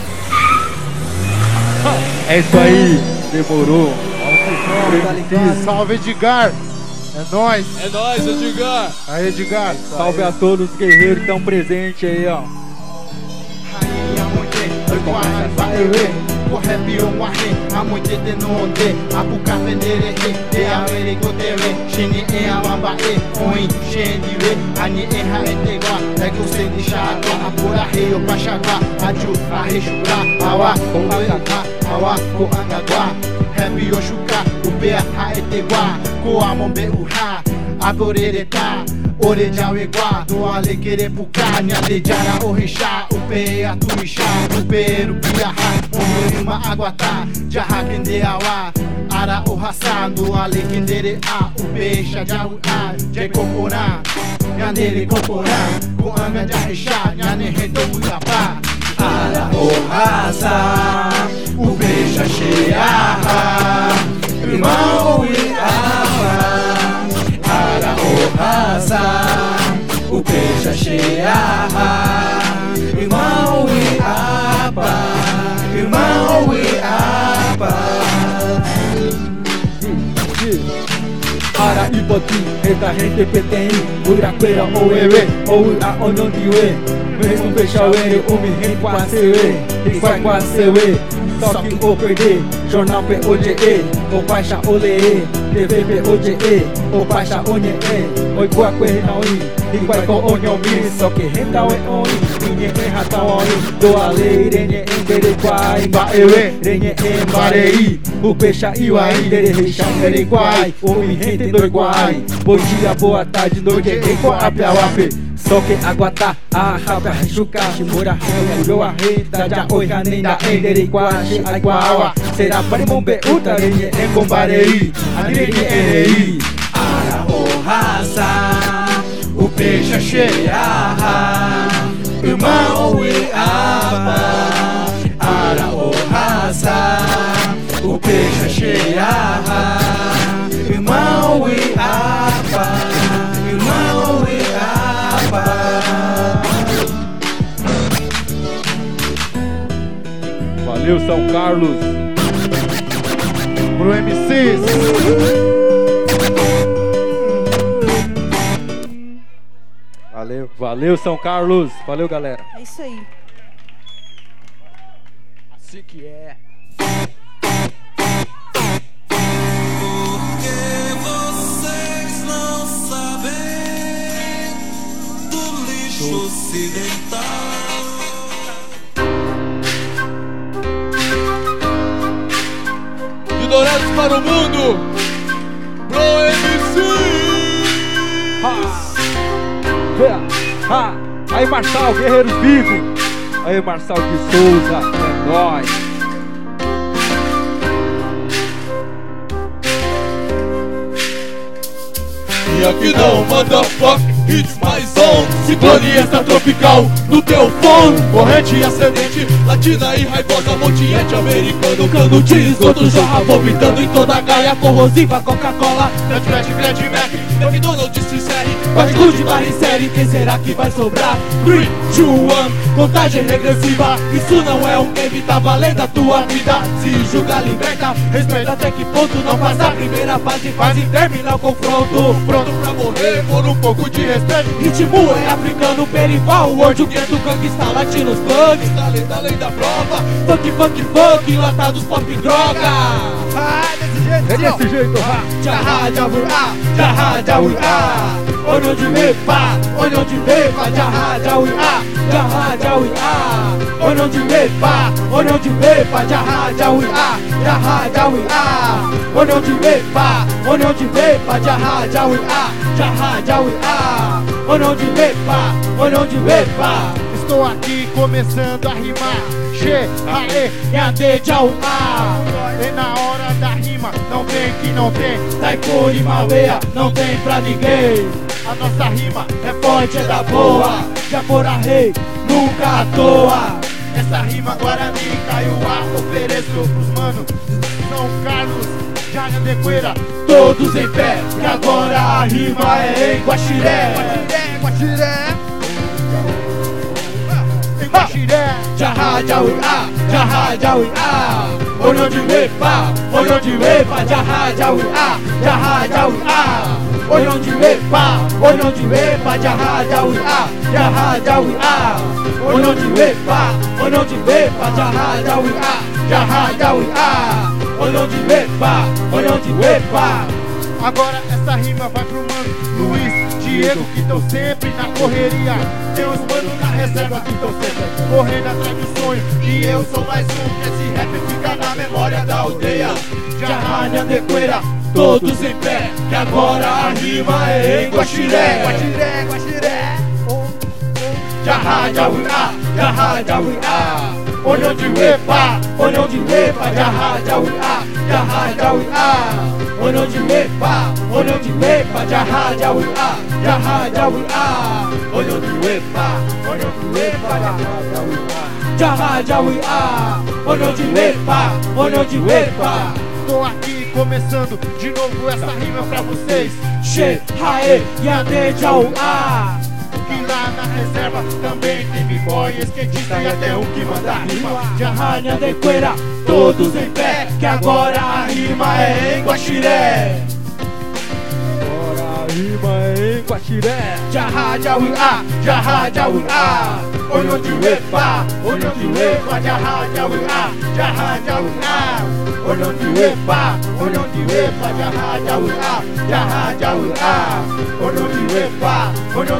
É isso aí. Demorou. Salve, Edgar. É nóis. É nóis, Edgar. Aí, Edgar. Salve a todos os guerreiros que estão presentes aí, ó. Aborereta, orejauegua, do alequere puca, nyadejara orixá, upe aturixá, uperu piahá, uma aguatá, jahakendeawa, ara orraçá, do alequendere a, upe xajauá, jecoporá, nyandere coporá, com anga jarixá, nyaneredo muiapá, ara orraçá, upe xaxeá, irmão iapa. Ara orraça, o peixe cheia, irmão Iapa, irmão Iapa. poti, esta gente PTI, Uraqueira ou Ewe, ou a Onyon Diwe. Mesmo fechar o Ere, o me rende com a CE, e vai com a CE. Só que o perder, jornal POGE, o baixa OLE, TV POGE, o baixa ONE, oi boa coisa não ir, e vai com Onyon Mi, só que renda o ONI, ninguém erra tão ONI, do ale, renhe endere quai, baewe, renhe embarei, o peixa e o aí, dere reixa, dere quai, o me rende do iguai, bom dia, boa tarde, noite, e com a piauape. Só que água tá, a rapa, chuca, shimura, olhou a renda, já oi, canenda, endere quai, aiguawa, será para mombe, uta, renhe, engombarei, adirei, erei. Ara o raça, o peixe cheia, irmão e apa. Ara o raça, o peixe cheia, irmão e apa, irmão e apa. Valeu, São Carlos. Pro MCs. Valeu. Valeu, São Carlos. Valeu, galera. É isso aí. Assim que é. Vocês não sabem do lixo ocidental. De Dourados para o mundo, Pro MC. Aí, Marçal, Guerreiros Vivos. Aí, Marçal de Souza, é nóis. E aqui não, motherfuck, it's my zone. Ciclone essa tropical no teu fone. Corrente ascendente, latina e raivosa, montiente americano. Cano de esgoto jorra vomitando em toda a gaia corrosiva. Coca-Cola, Fred Mac, McDonald's, sincere, partido de barra em série. Quem será que vai sobrar? 3, 2, 1, contagem regressiva. Isso não é um game, tá valendo a tua vida. Se julga, liberta, respeita até que ponto. Não passa a primeira fase, quase termina o confronto. Pronto pra morrer por um pouco de respeito. Ritmo é africano, perival, world, gueto, gangsta, latinos, thugs. Talento além da prova, funk, funk, funk, latados, pop, droga. Desse jeito, Jarra, jarra, jarra, jarra. Olho de mepa, olho de mepa, jarra, jarra, jarra, jarra. Olho de mepa, olho de mepa, jarra, jarra, jarra, jarra. Olho de mepa, olho de mepa, jarra, jarra, jarra, jarra. Olho de mepa, olho de mepa. Estou aqui começando a rimar. Che, aê, yade, jau, ah. E na hora da rima, não tem que não tem. Taikuri, Mauea, não tem pra ninguém. A nossa rima é forte, é da boa. Já fora rei, nunca à toa. Essa rima Guarani caiu a ofereço pros manos São Carlos, Jaga de Queira, todos em pé, e agora a rima é em Guaxiré. Guaxiré, em Guaxiré. Jarra, jauiá, jarra, jauiá. Olho de mepa, jarra, jauiá, jarra, jauiá. Olho de mepa, jarra, jauiá, jarra, jauiá. Olho de mepa, jarra, jauiá, jarra, jauiá. Olho de mepa. Agora essa rima vai pro mano Luiz, Diego, que estão sempre na correria. Tem os manos na reserva que estão sempre correndo atrás do sonho. E eu sou mais um que esse rap fica na memória da aldeia. Jarra, Nhandequeira, todos em pé, que agora a rima é em Guaxiré. Guaxiré, Guaxiré. Jarra, jauiá, jarra, jauiá. Olho de mepa, jarra, jauiá, jarra, jauiá. Olho de mepa, jarra, jauiá, jarra, jauiá. Olho de mepa, jarra, jauiá, jarra, jauiá. Olho de mepa. Tô aqui começando de novo essa rima pra vocês. Che, hae, yade, jauá. Que lá na reserva também tem b-boy, skatista e até um que manda rima. Jarra, Nhandequeira, todos em pé, que agora a rima é em Guaxiré. rima em Guaxiré. Jaha Jawia, Jaha Jawia. Onde de Wepa, onde de Wepa, Jaha Jawia, Jaha Jawia. Onde de Wepa, Jaha Jawia, Jaha Jawia. Onde de Wepa,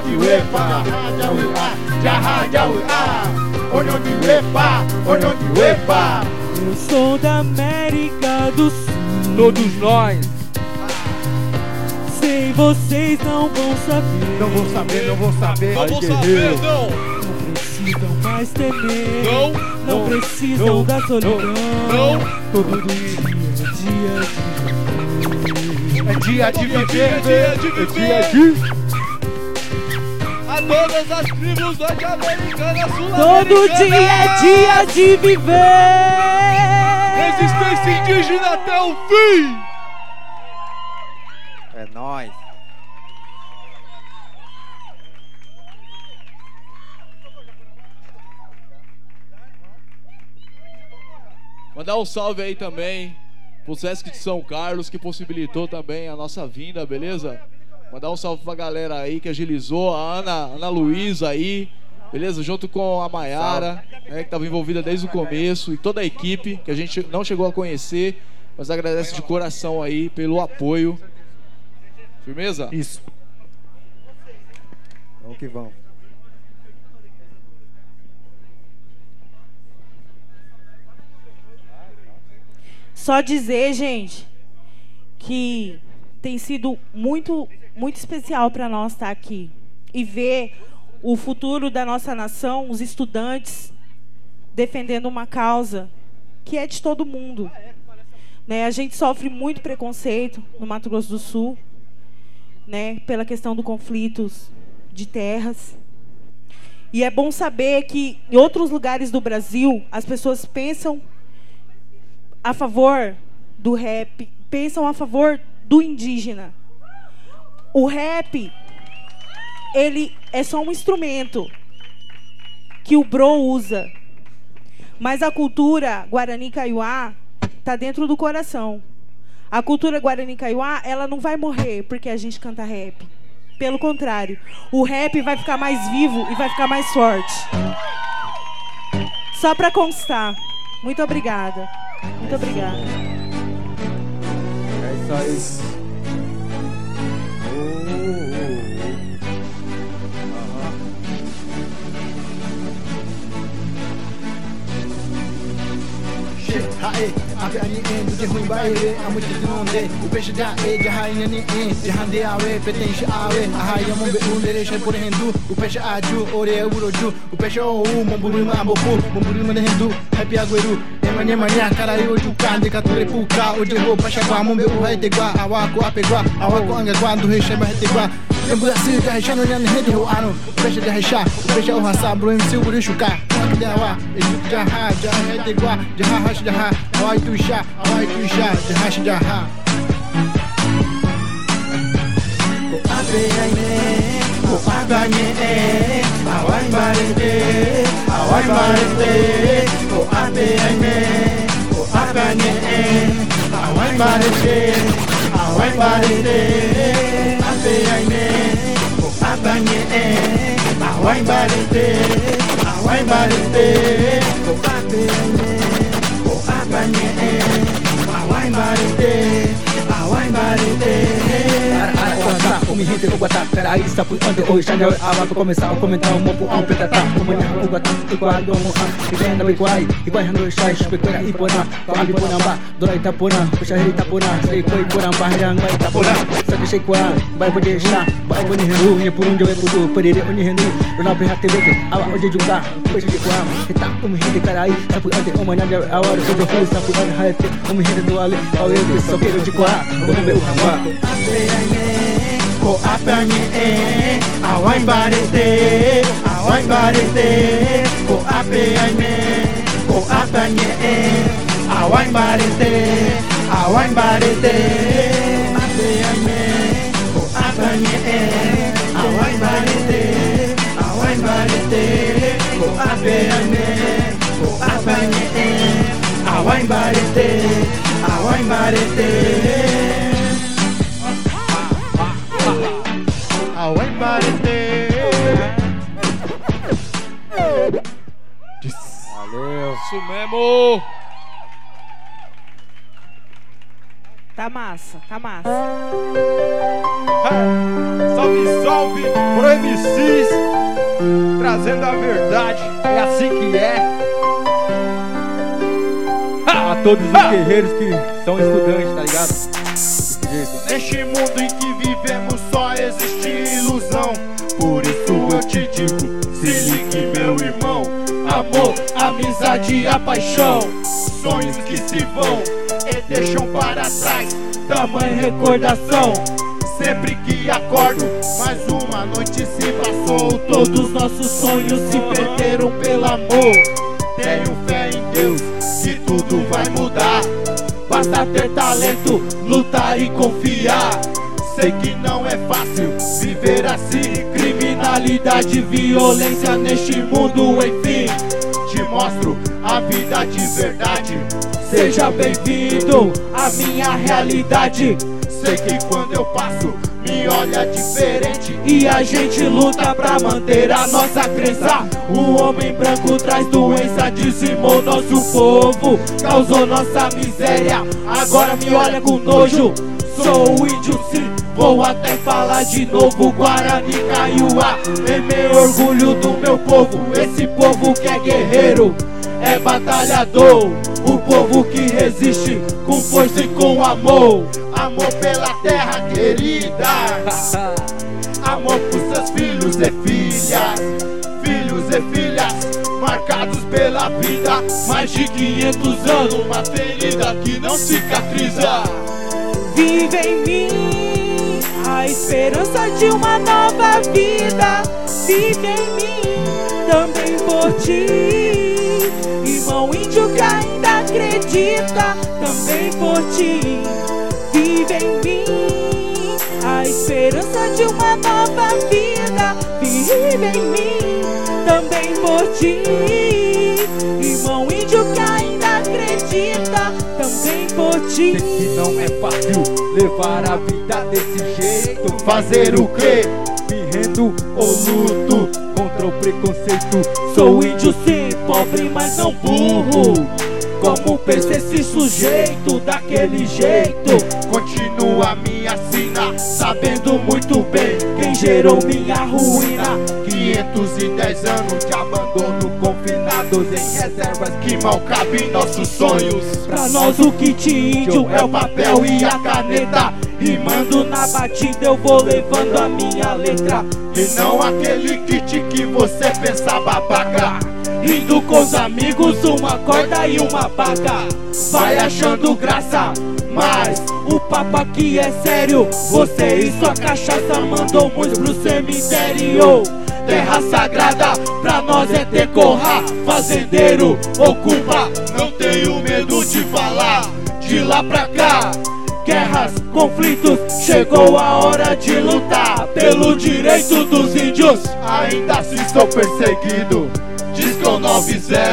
Jaha Jawia. Onde de Wepa. Eu sou da América do Sul. Todos nós. Sem vocês não vão saber. Não vou saber. Não vou saber, não. Não precisam mais temer. Não. Não precisam Não. da solidão. Não. Todo dia É dia de viver. É dia de a todas as tribos norte-americanas, sul-americanas. Todo dia é dia de viver. Resistência indígena até o fim. É nóis. Mandar um salve aí também pro Sesc de São Carlos, que possibilitou também a nossa vinda, beleza? Mandar um salve pra galera aí que agilizou, a Ana Luísa aí, beleza? Junto com a Maiara, né, que tava envolvida desde o começo, e toda a equipe, que a gente não chegou a conhecer, mas agradece de coração aí pelo apoio. Firmeza? Isso. Vamos que vamos. Só dizer, gente, que tem sido muito especial para nós estar aqui e ver o futuro da nossa nação, os estudantes defendendo uma causa que é de todo mundo, né? A gente sofre muito preconceito no Mato Grosso do Sul, né, pela questão do conflitos de terras. E é bom saber que em outros lugares do Brasil as pessoas pensam a favor do rap, pensam a favor do indígena. O rap, ele é só um instrumento que o bro usa. Mas a cultura Guarani Kaiowá está dentro do coração. A cultura Guarani Kaiowá, ela não vai morrer porque a gente canta rap. Pelo contrário, o rap vai ficar mais vivo e vai ficar mais forte. Só para constar. Muito obrigada. Muito obrigada. É isso aí. Hae, ape ani en, de hui bae, amu de nonde, o peixe da e, de rainha ni en, de hande awe, petenche awe, a raia mon be un derecha por rendu, o peixe aju, ore uroju, o peixe o momburu mabopu, momburu man rendu, happy agueru, emanya manya, caralho oju kande kature puka, oje ro peixe gua, mon be u hai te gua, awako apegua, awako anga gua, do reche ba te gua. Lembro assim, que a recha não é nem de ano, o peixe de recha, o peixe é o raça, bro, em seu buru chucar, o que dawa, e já é de gua, já hash já Awai tuisha, jahash jaha. Ko ape aine, ko aganye, awai barete, ko ape aine, ko aganye, awai barete, ape aine, ko aganye, awai barete, ko ape aine. Umi hinte o guata, pera aí, sapo ande o xanel awa to começar o comentar o mopo ao petata, o manhã o guata, igual do moha, e vem da biguai, igual hando chai, especura e pona, pambi ponamba, dora itapona, puxa itapona, sei coi poramba, vai itapona, sabe sei qua, vai poder chá, vai poder rendu, e por onde eu puto, perere onde rendu, não perra te ver, awa hoje juntar, puxa de qua, eta umi hinte cara aí, sapo ande o manhã awa to do fu, sapo ande haite, umi hinte do ale, ao eu só quero de qua, o meu rama. Ko apanye, awai barete, ko apanye, awai barete, apanye, ko apanye, awai barete, ko apanye, awai barete. Isso mesmo. Tá massa, tá massa. Salve, salve pro MCs, trazendo a verdade, é assim que é. A todos os guerreiros que são estudantes, tá ligado? Desse jeito. Neste mundo em que vivemos só existe ilusão. Por isso eu te digo, se ligue meu irmão. Amor, amizade e a paixão, sonhos que se vão e deixam para trás tamanha recordação. Sempre que acordo, mais uma noite se passou. Todos nossos sonhos se perderam pelo amor. Tenho fé em Deus que tudo vai mudar. Basta ter talento, lutar e confiar. Sei que não é fácil viver assim. Criminalidade, violência neste mundo, enfim. Te mostro a vida de verdade. Seja bem-vindo à minha realidade. Sei que quando eu passo, me olha diferente. E a gente luta pra manter a nossa crença. O homem branco traz doença, dizimou nosso povo, causou nossa miséria. Agora me olha com nojo. Sou o índio sim, vou até falar de novo. Guarani, Kaiowá, é meu orgulho do meu povo. Esse povo que é guerreiro, é batalhador. O povo que resiste com força e com amor. Amor pela terra querida, amor por seus filhos e filhas. Filhos e filhas marcados pela vida. Mais de 500 anos, uma ferida que não cicatriza. Vive em mim a esperança de uma nova vida. Vive em mim também por ti, irmão índio que ainda acredita. Também por ti. Vive em mim a esperança de uma nova vida. Vive em mim também por ti, irmão índio que ainda acredita. Também por ti. Sei que não é fácil levar a vida desse jeito. Fazer o quê? Me rendo ou luto contra o preconceito. Sou índio sim, pobre mas não burro. Como pensa esse sujeito daquele jeito? Continua minha sina, sabendo muito bem quem gerou minha ruína. 510 anos de abandono, confinados em reservas que mal cabem nossos sonhos. Pra nós o kit índio é o papel e a caneta. Rimando na batida eu vou levando a minha letra. E não aquele kit que você pensa babaca. Rindo com os amigos, uma corda e uma baca. Vai achando graça, mas o papo aqui é sério. Você e sua cachaça mandou muitos pro cemitério. Terra sagrada, pra nós é decorrar. Fazendeiro, ocupa, não tenho medo de falar. De lá pra cá, guerras, conflitos, chegou a hora de lutar pelo direito dos índios. Ainda assim sou perseguido. Disco 90,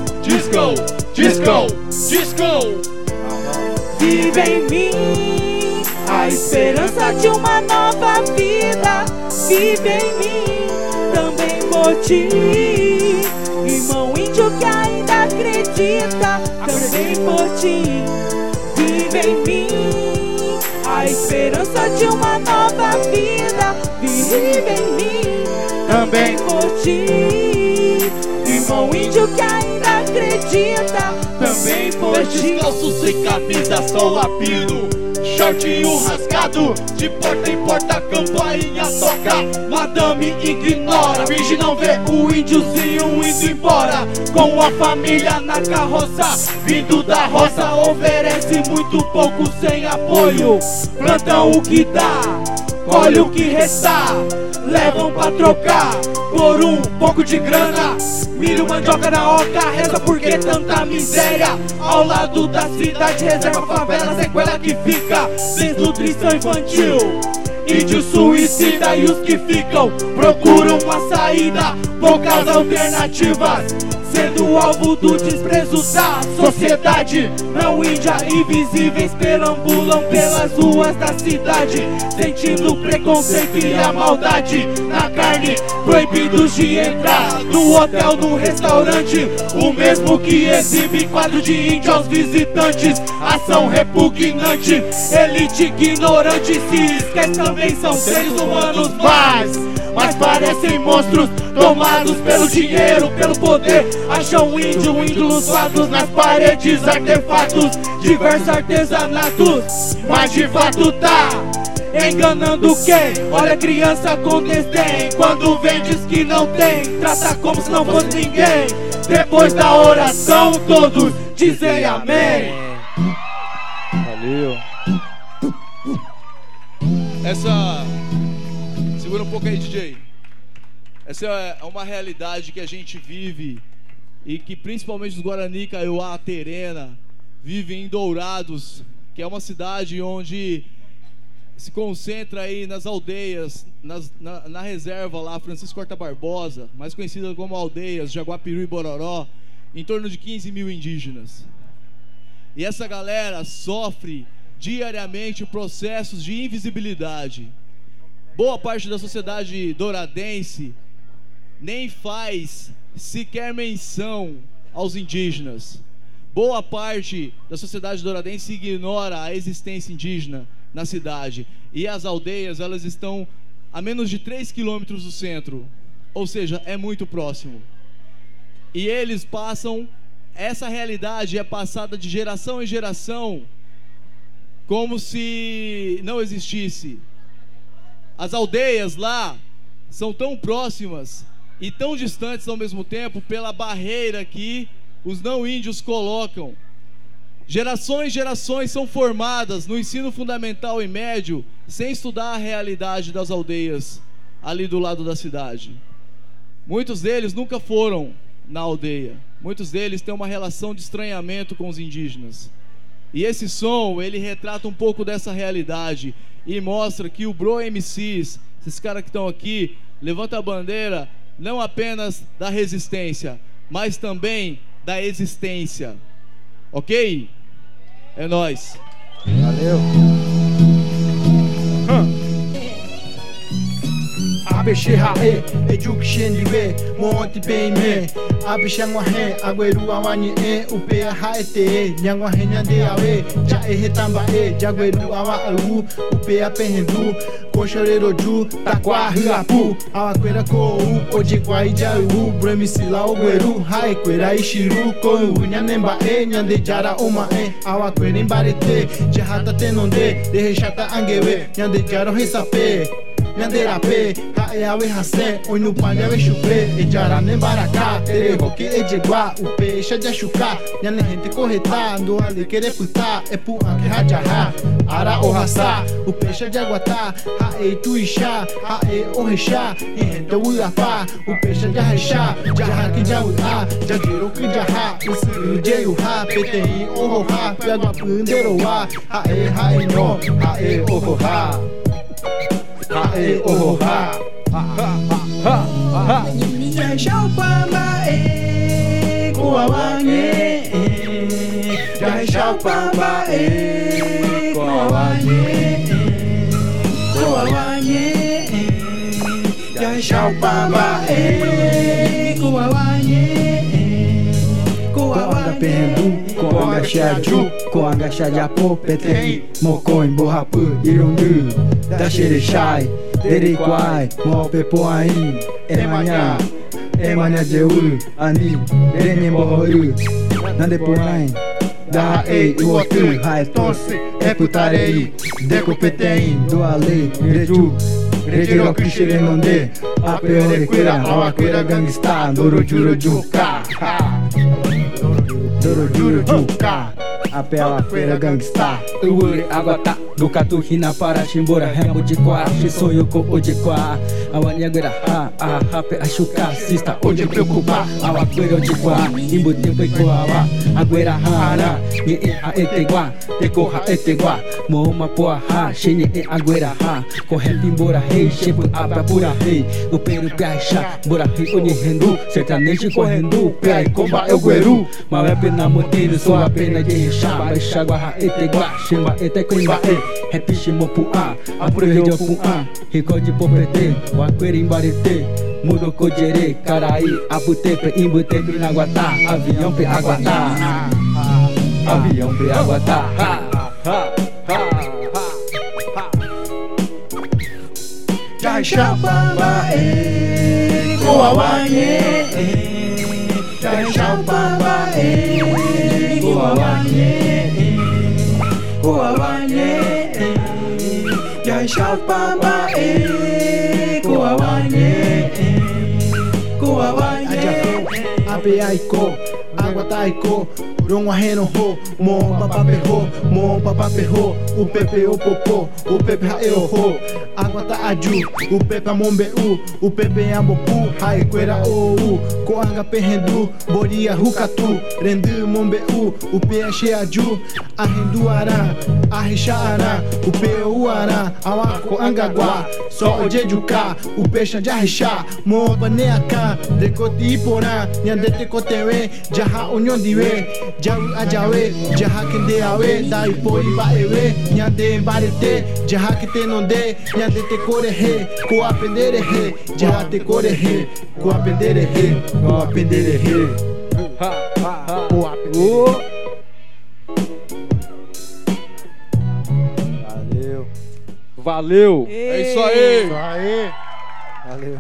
Disco. Vive em mim a esperança de uma nova vida. Vive em mim também por ti, irmão índio que ainda acredita. Também por ti. Vive em mim a esperança de uma nova vida. Vive em mim também por ti, irmão índio que ainda acredita. Também por ti. Descalço sem camisa, só lapino, shortinho rasgado, de porta em porta, campainha toca. Madame ignora, virgem não vê o índiozinho indo embora. Com a família na carroça, vindo da roça, oferece muito pouco sem apoio. Plantam o que dá, colhe o que restar, levam pra trocar por um pouco de grana. Milho, mandioca na oca, reza porque tanta miséria. Ao lado da cidade, reserva favela, sequela que fica. Desnutrição infantil, índio suicida e os que ficam procuram uma saída, poucas alternativas. sendo alvo do desprezo da sociedade. Não índia, invisíveis perambulam pelas ruas da cidade, sentindo o preconceito e a maldade na carne, proibidos de entrar no hotel, no restaurante, o mesmo que exibe quadro de índio aos visitantes. Ação repugnante, elite ignorante, se esquece também são seres humanos, mas parecem monstros tomados pelo dinheiro, pelo poder. Acham índio, ídolos quadros nas paredes, artefatos, diversos artesanatos, mas de fato tá enganando quem? Olha a criança com desdém, quando vem diz que não tem, trata como se não fosse ninguém. Depois da oração todos dizem amém. Valeu. Essa... Segura um pouco aí, DJ. Essa é uma realidade que a gente vive e que principalmente os Guarani, Kaiowá, Terena vivem em Dourados, que é uma cidade onde se concentra aí nas aldeias, na reserva lá, Francisco Horta Barbosa, mais conhecida como aldeias Jaguapiru e Bororó, em torno de 15 mil indígenas. E essa galera sofre diariamente processos de invisibilidade. Boa parte da sociedade douradense nem faz sequer menção aos indígenas. Boa parte da sociedade douradense ignora a existência indígena na cidade. E as aldeias, elas estão a menos de 3 quilômetros do centro. Ou seja, é muito próximo. E eles passam... Essa realidade é passada de geração em geração como se não existisse. As aldeias lá são tão próximas e tão distantes ao mesmo tempo pela barreira que os não índios colocam. Gerações e gerações são formadas no ensino fundamental e médio sem estudar a realidade das aldeias ali do lado da cidade. Muitos deles nunca foram na aldeia. Muitos deles têm uma relação de estranhamento com os indígenas. E esse som, ele retrata um pouco dessa realidade e mostra que o Bro MCs, esses caras que estão aqui, levanta a bandeira não apenas da resistência, mas também da existência. Ok? É nóis. Valeu. Abeshe hae, education liwe, monte payme. Abeshe ngwahe, agweru awani upe haete, nyangwahe nyande awe, ja ehetamba jagweru awa alu, upe apendu, koshorero ju, takwa hiapu, awakwera ko ojikwa ijaru, bremisila ogweru, hae kwera ishiru, ko nyanemba nyande jara oma awakwera imbarete, jahata tenonde, deheshata angewe, nyande jaro hesape. Nyanderape, haeawe hase, onu pande awe chupe, ejarane baraka, tere hoke ejegwa, upe shaja shuka, nyane gente correta, ando ali querer puta, epu anke hajaha, ara ohasa, upe shaja guata, hae tuisha, hae oresha, gente uiapa, upe shaja resha, jaha ki jauha, jajiro ki jaha, isi jeuha, petei ohoha, piagwa punderoa, hae no, hae ohoha. Hae ohoha, Jai Shaupamba Koawange, Jai Shaupamba Koawange, Jai Shaupamba Koawange, Koanga pendu, koanga shaju, koanga shajapo, petei, mokoi, bohapu, irundu, da xerexai, deriquai, mopepoain, emanya deu, ani, berenemboru, nandeporain, da ei, uotu, haetos, eputarei, decopetei, doalei, reju, Rejiro Krishirenonde, Apeore Quera, Awaquera Gangsta, Doro Juro Juka, Doro Juro Juka. a pela feira gangsta. Uri agota, duka tu hina para chimbora remo de qua, sonho com o de qua. Awanyaguera ha pe ashuka, sista onde preocupar, awaguera de qua, imbu tempo e coawa, aguera hara, ni ha etegua, tecoha etegua, mouma poa ha, shene e aguera ha, corre pimbora rei, shepu abra pura rei, o peru piacha, bora rei onde rendu, sertanejo correndo, pé e comba é o gueru, mas é pena moteiro, só a pena de rechá, baixa guarra etegua, chema etequimba e, rap shimopuá, apuro rei de opuá, recorde poprete, o aguera embarete, mudo codere, caraí, abutepe, imbutepe na guatá, avião pe aguatá, avião pe aguatá, Jaixabamba, Coauane, Jaixabamba, Coauane, Coauane, Jaixabamba, Coauane, Coauane, Abeaiko, Aguataiko, Ronha Renoho, Mon Papaperro, Mon Papaperro, o Pepe o Popô, o Pepe Raeoho, Aguata Aju, o Pepe Mombeu, o Pepe Ambopu, Raiqueira Ou, Coanga Perrendu, Boria Rucatu, Rendu Mombeu, o Peixe Aju, Arrenduará, Arrixará, o Peuará, Awako Angaguá, só o Jejuká, o Peixe de Arrixá, Mobaneacá, Decoti Iporá, Nhandete Cotewe, Jaha Onhondiwe, Jau Ajawe, Jaha Kendeawe, Daipo Ibaewe, Nhande Barete, Jaha Ketenonde, Nhadete Corehe, Coapenderehe, Jaha Te Corehe, Coapenderehe, Coapenderehe, Coapenderehe. Valeu! É isso aí! Isso aí! Valeu!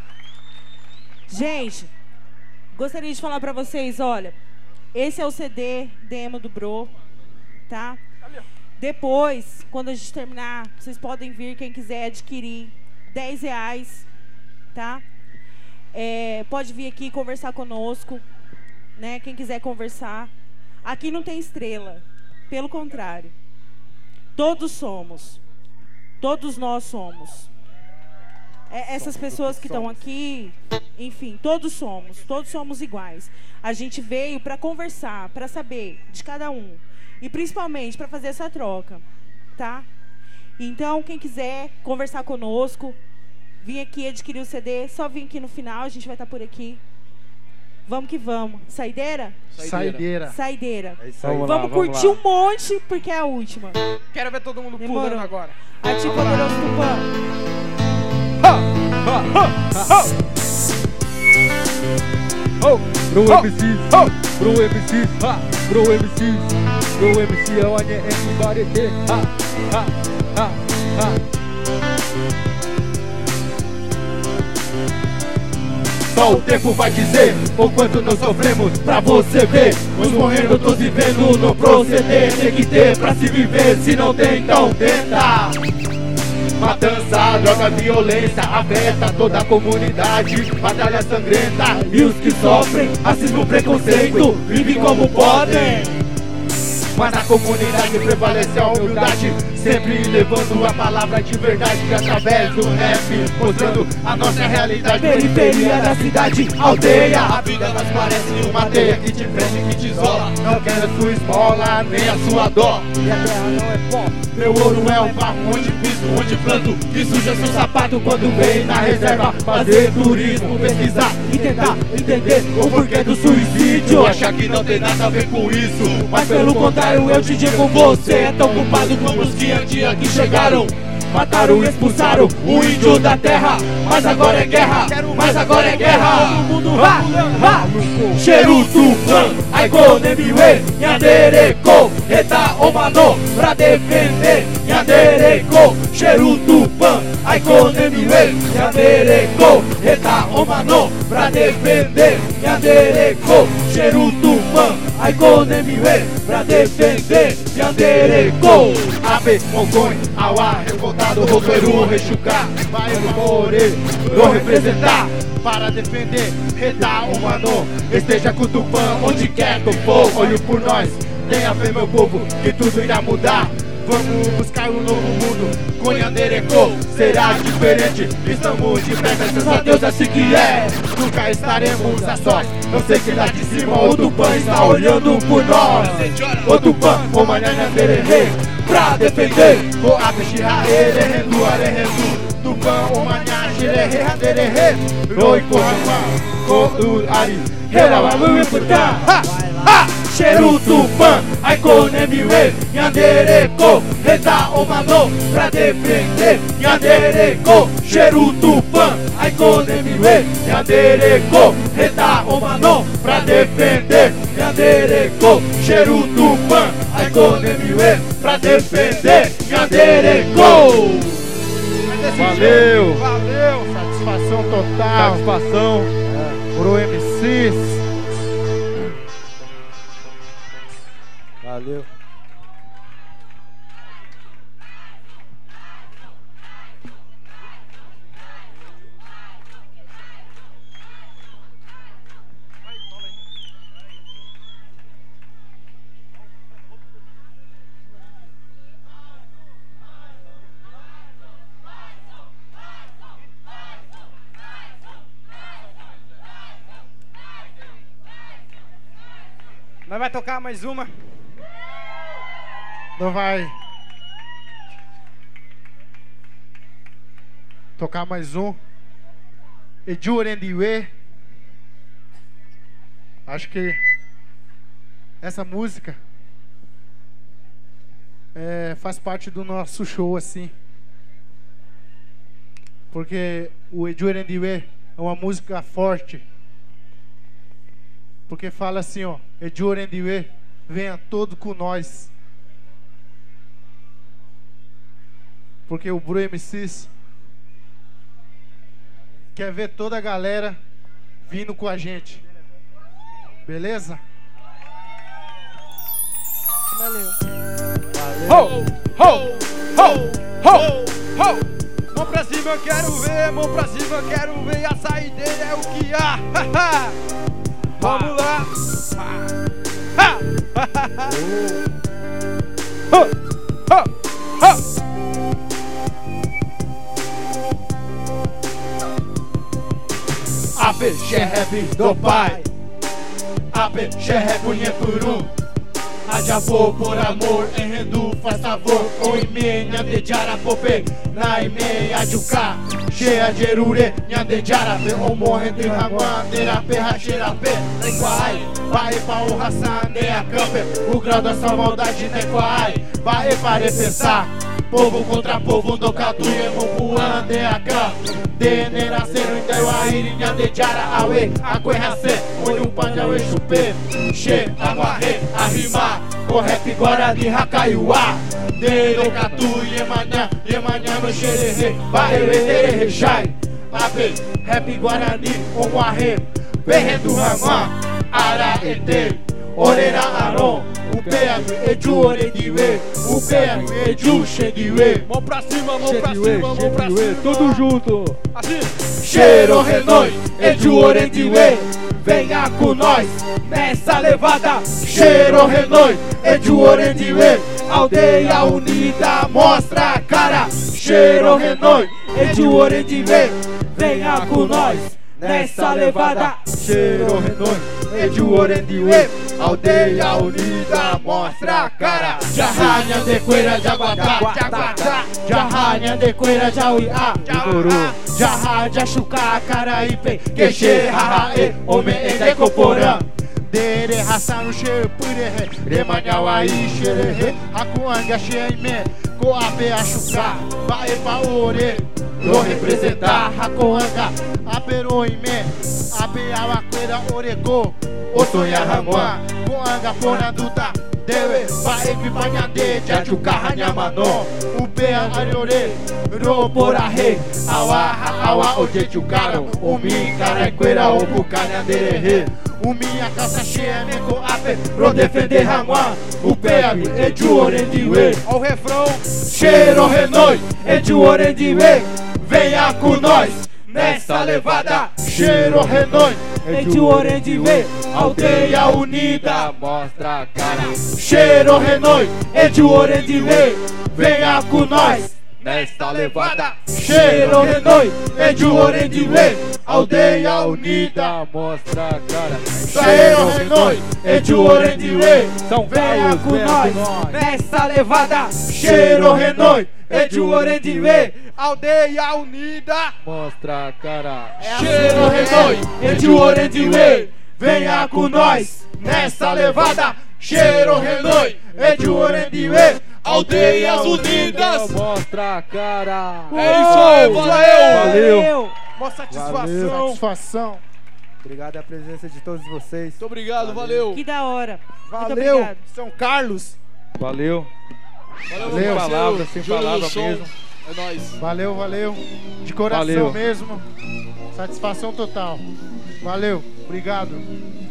Gente, gostaria de falar pra vocês, olha, esse é o CD demo do Bro, tá? Depois, quando a gente terminar, vocês podem vir, quem quiser adquirir, R$10, tá? Pode vir aqui conversar conosco, né? Quem quiser conversar. Aqui não tem estrela, pelo contrário. Todos somos. Todos nós somos. Essas pessoas que estão aqui, enfim, todos somos iguais. A gente veio para conversar, para saber de cada um. E principalmente para fazer essa troca, tá? Então, quem quiser conversar conosco, vir aqui adquirir o CD, só vir aqui no final, a gente vai estar por aqui. Vamos que vamos. Saideira? Saideira. Saideira. É isso aí. Vamos curtir um monte, porque é a última. Quero ver todo mundo Demorou. pulando agora. Ati Poderoso Tupã. Pro MCs, pro MCs, pro MCs, pro MC é o ANM Barete. Só o tempo vai dizer o quanto nós sofremos pra você ver. Uns morrendo, todos vivendo no proceder. Tem que ter pra se viver, se não tem, então tenta. Matança, droga, violência afeta toda a comunidade. Batalha sangrenta e os que sofrem racismo, preconceito, vivem como podem. Mas na comunidade prevalece a humildade, sempre levando a palavra de verdade através do rap, mostrando a nossa realidade. Periferia da cidade, aldeia, a vida nós parece uma teia que te prende e que te isola. Não quero a sua esmola, nem a sua dó. E a terra não é pó, meu ouro é o barro onde piso, onde planto, que suja seu sapato quando vem na reserva. Fazer turismo, pesquisar e tentar entender o porquê do suicídio. Achar que não tem nada a ver com isso, mas pelo contrário eu te digo, você é tão culpado como os dia a dia que chegaram. Mataram e expulsaram o índio da terra. Mas agora é guerra, mas agora é guerra. Todo mundo Cheiro Tupã, Aiko Nemiwe, Nhandereko, Reta Omano, pra defender Nhandereko. Cheiro Tupã, Aiko Nemiwe, Nhandereko, Reta Omano, pra defender Nhandereko. Cheiro Tupã, Aiko Nemiwe, pra defender Nhandereko. Abe Mogon, Awa, revoltado, Roqueiro, Rechucar, vai morrer, vou representar para defender, Reta Humano, esteja com o Tupã onde quer que eu for. Olho por nós, tenha fé meu povo, que tudo irá mudar. Vamos buscar um novo mundo, com Yandereco será diferente. Estamos de pé, graças a Deus, assim que é. Nunca estaremos a sós. Eu sei que lá de cima o Tupã está olhando por nós. O Tupã, o Manhã Yandererê, pra defender. O Abishira, Erehendu, Arehendu. Tupã, o Manhã, Xererê, Yandererê. Roi, Kohama, Kour, Ari, Herawa, Luiputã. Ha, ha! Cheiro Tupã, Aikonemiwe, Yandereko, Reda Omano, pra defender, Yandereko, Cheiro Tupã, Aikonemiwe, Yandereko, Reda Omano, pra defender, Yandereko, Cheiro Tupã, Aikonemiwe, pra defender, Yandereko. Valeu, valeu, satisfação total, satisfação pro MCs. Valeu. Nós vai tocar mais uma. Não vai tocar mais um. Ejurendiwe. Acho que essa música faz parte do nosso show, assim. Porque o Ejurendiwe é uma música forte. Porque fala assim, ó, Ejurendiwe, venha todo com nós. Porque o Bru MCs quer ver toda a galera vindo com a gente. Beleza? Valeu. Ho, ho, ho, ho, ho. Mão pra cima eu quero ver, mão pra cima eu quero ver. A saideira é o que há. Vamos lá. Ape Xerrebe do pai, Ape Xerrebe Unhepuru. Ajavô por amor, Enrendu faz favor. O ime Nhandejara Popê, na ime Ajuká. Cheia de erure, Nhandejara Pe, o morrendo em Raguan, Derape, Racherape, Nequai. Vai pra o Hassan, Nea Camper. O grau dessa maldade, Nequai. Vai para pensar. Povo contra povo, do Catuie, Mopuan, Deaka. Deneraceiro, Indeuairi, Nhandejara, Aue, Aquerracê, Oyupanja, Uexupê, Che, Aguarre, Arrimar, Correp, Guarani, Hakaiuá, Derocatu, Iemanhã, Iemanhã, no Xererê, Barreire, Derejai, Abe, Rap, Guarani, Omuarre, Berredo, Ramã, Araete, Orera, Aron, Upeago, Eju, Orediwe, Upeago, Eju, Xediwe. Mão pra cima, mão pra cima, mão pra cima. Tudo junto. Assim. Cheiro Renoi, Eju, Orediwe. Venha com nós nessa levada. Cheiro Renoi, Eju, Orediwe. Aldeia unida, mostra a cara. Cheiro Renoi, Eju, Orediwe. Venha com nós nessa levada. Cheiro Renoi, Eju, Orediwe. Aldeia unida, mostra a cara. Jarra, Nhandequeira, Jaguatá, Jaguatá. Jarra, Nhandequeira, Jauiá, Jaguru. Jarra, Jachuca, Caraípe, Queche, Hahaê, Homem, Endecoporã. Dere, Hassan, no cheiro, Purehe, Remanhauaí, Xererê, Hakuanga, Xeime, Coape, Achuca, Bae, Paore. Vou representar Hakuanga, Aperoime, Abeauaqueira, Oregô. Otonha Ramã, Coanga, Pona Duta, Dewe, Baepi, Panhade, Jajuca, Ranhamanó, Upea, Ariore, Roporarre, Awa, Awa, Ojejucara, Umi, Caraiqueira, Opucana, Dererê. O minha casa cheia, Neko Ape, pro defender Ramã, Upea, Eju, Orendiwe. Ó o refrão. Cheiro Renoi, Eju, Orendiwe. Venha com nós nessa levada. Cheiro Renoi, é de Orendivê, aldeia unida, mostra a cara. Cheiro Renoi, é de Orendivê, venha com nós nesta levada. Cheiro Renoi, é de Orendivê, aldeia unida, mostra a cara. Cheiro Renoi, é de Orendivê, venha com nós nesta levada. Cheiro Renoi, é de Orendivê, aldeia unida, mostra a cara. Cheiro Renoi, é de Orendivê, venha com nós nessa levada. Cheiro Renoi, é de Orendivê, aldeias unidas, mostra a cara. É isso aí, valeu. Mó satisfação. Satisfação. Obrigado a presença de todos vocês. Muito obrigado, valeu. Que da hora. Valeu, São Carlos. Valeu. Sem palavras mesmo. É nóis. Valeu. De coração mesmo. Satisfação total. Valeu, obrigado.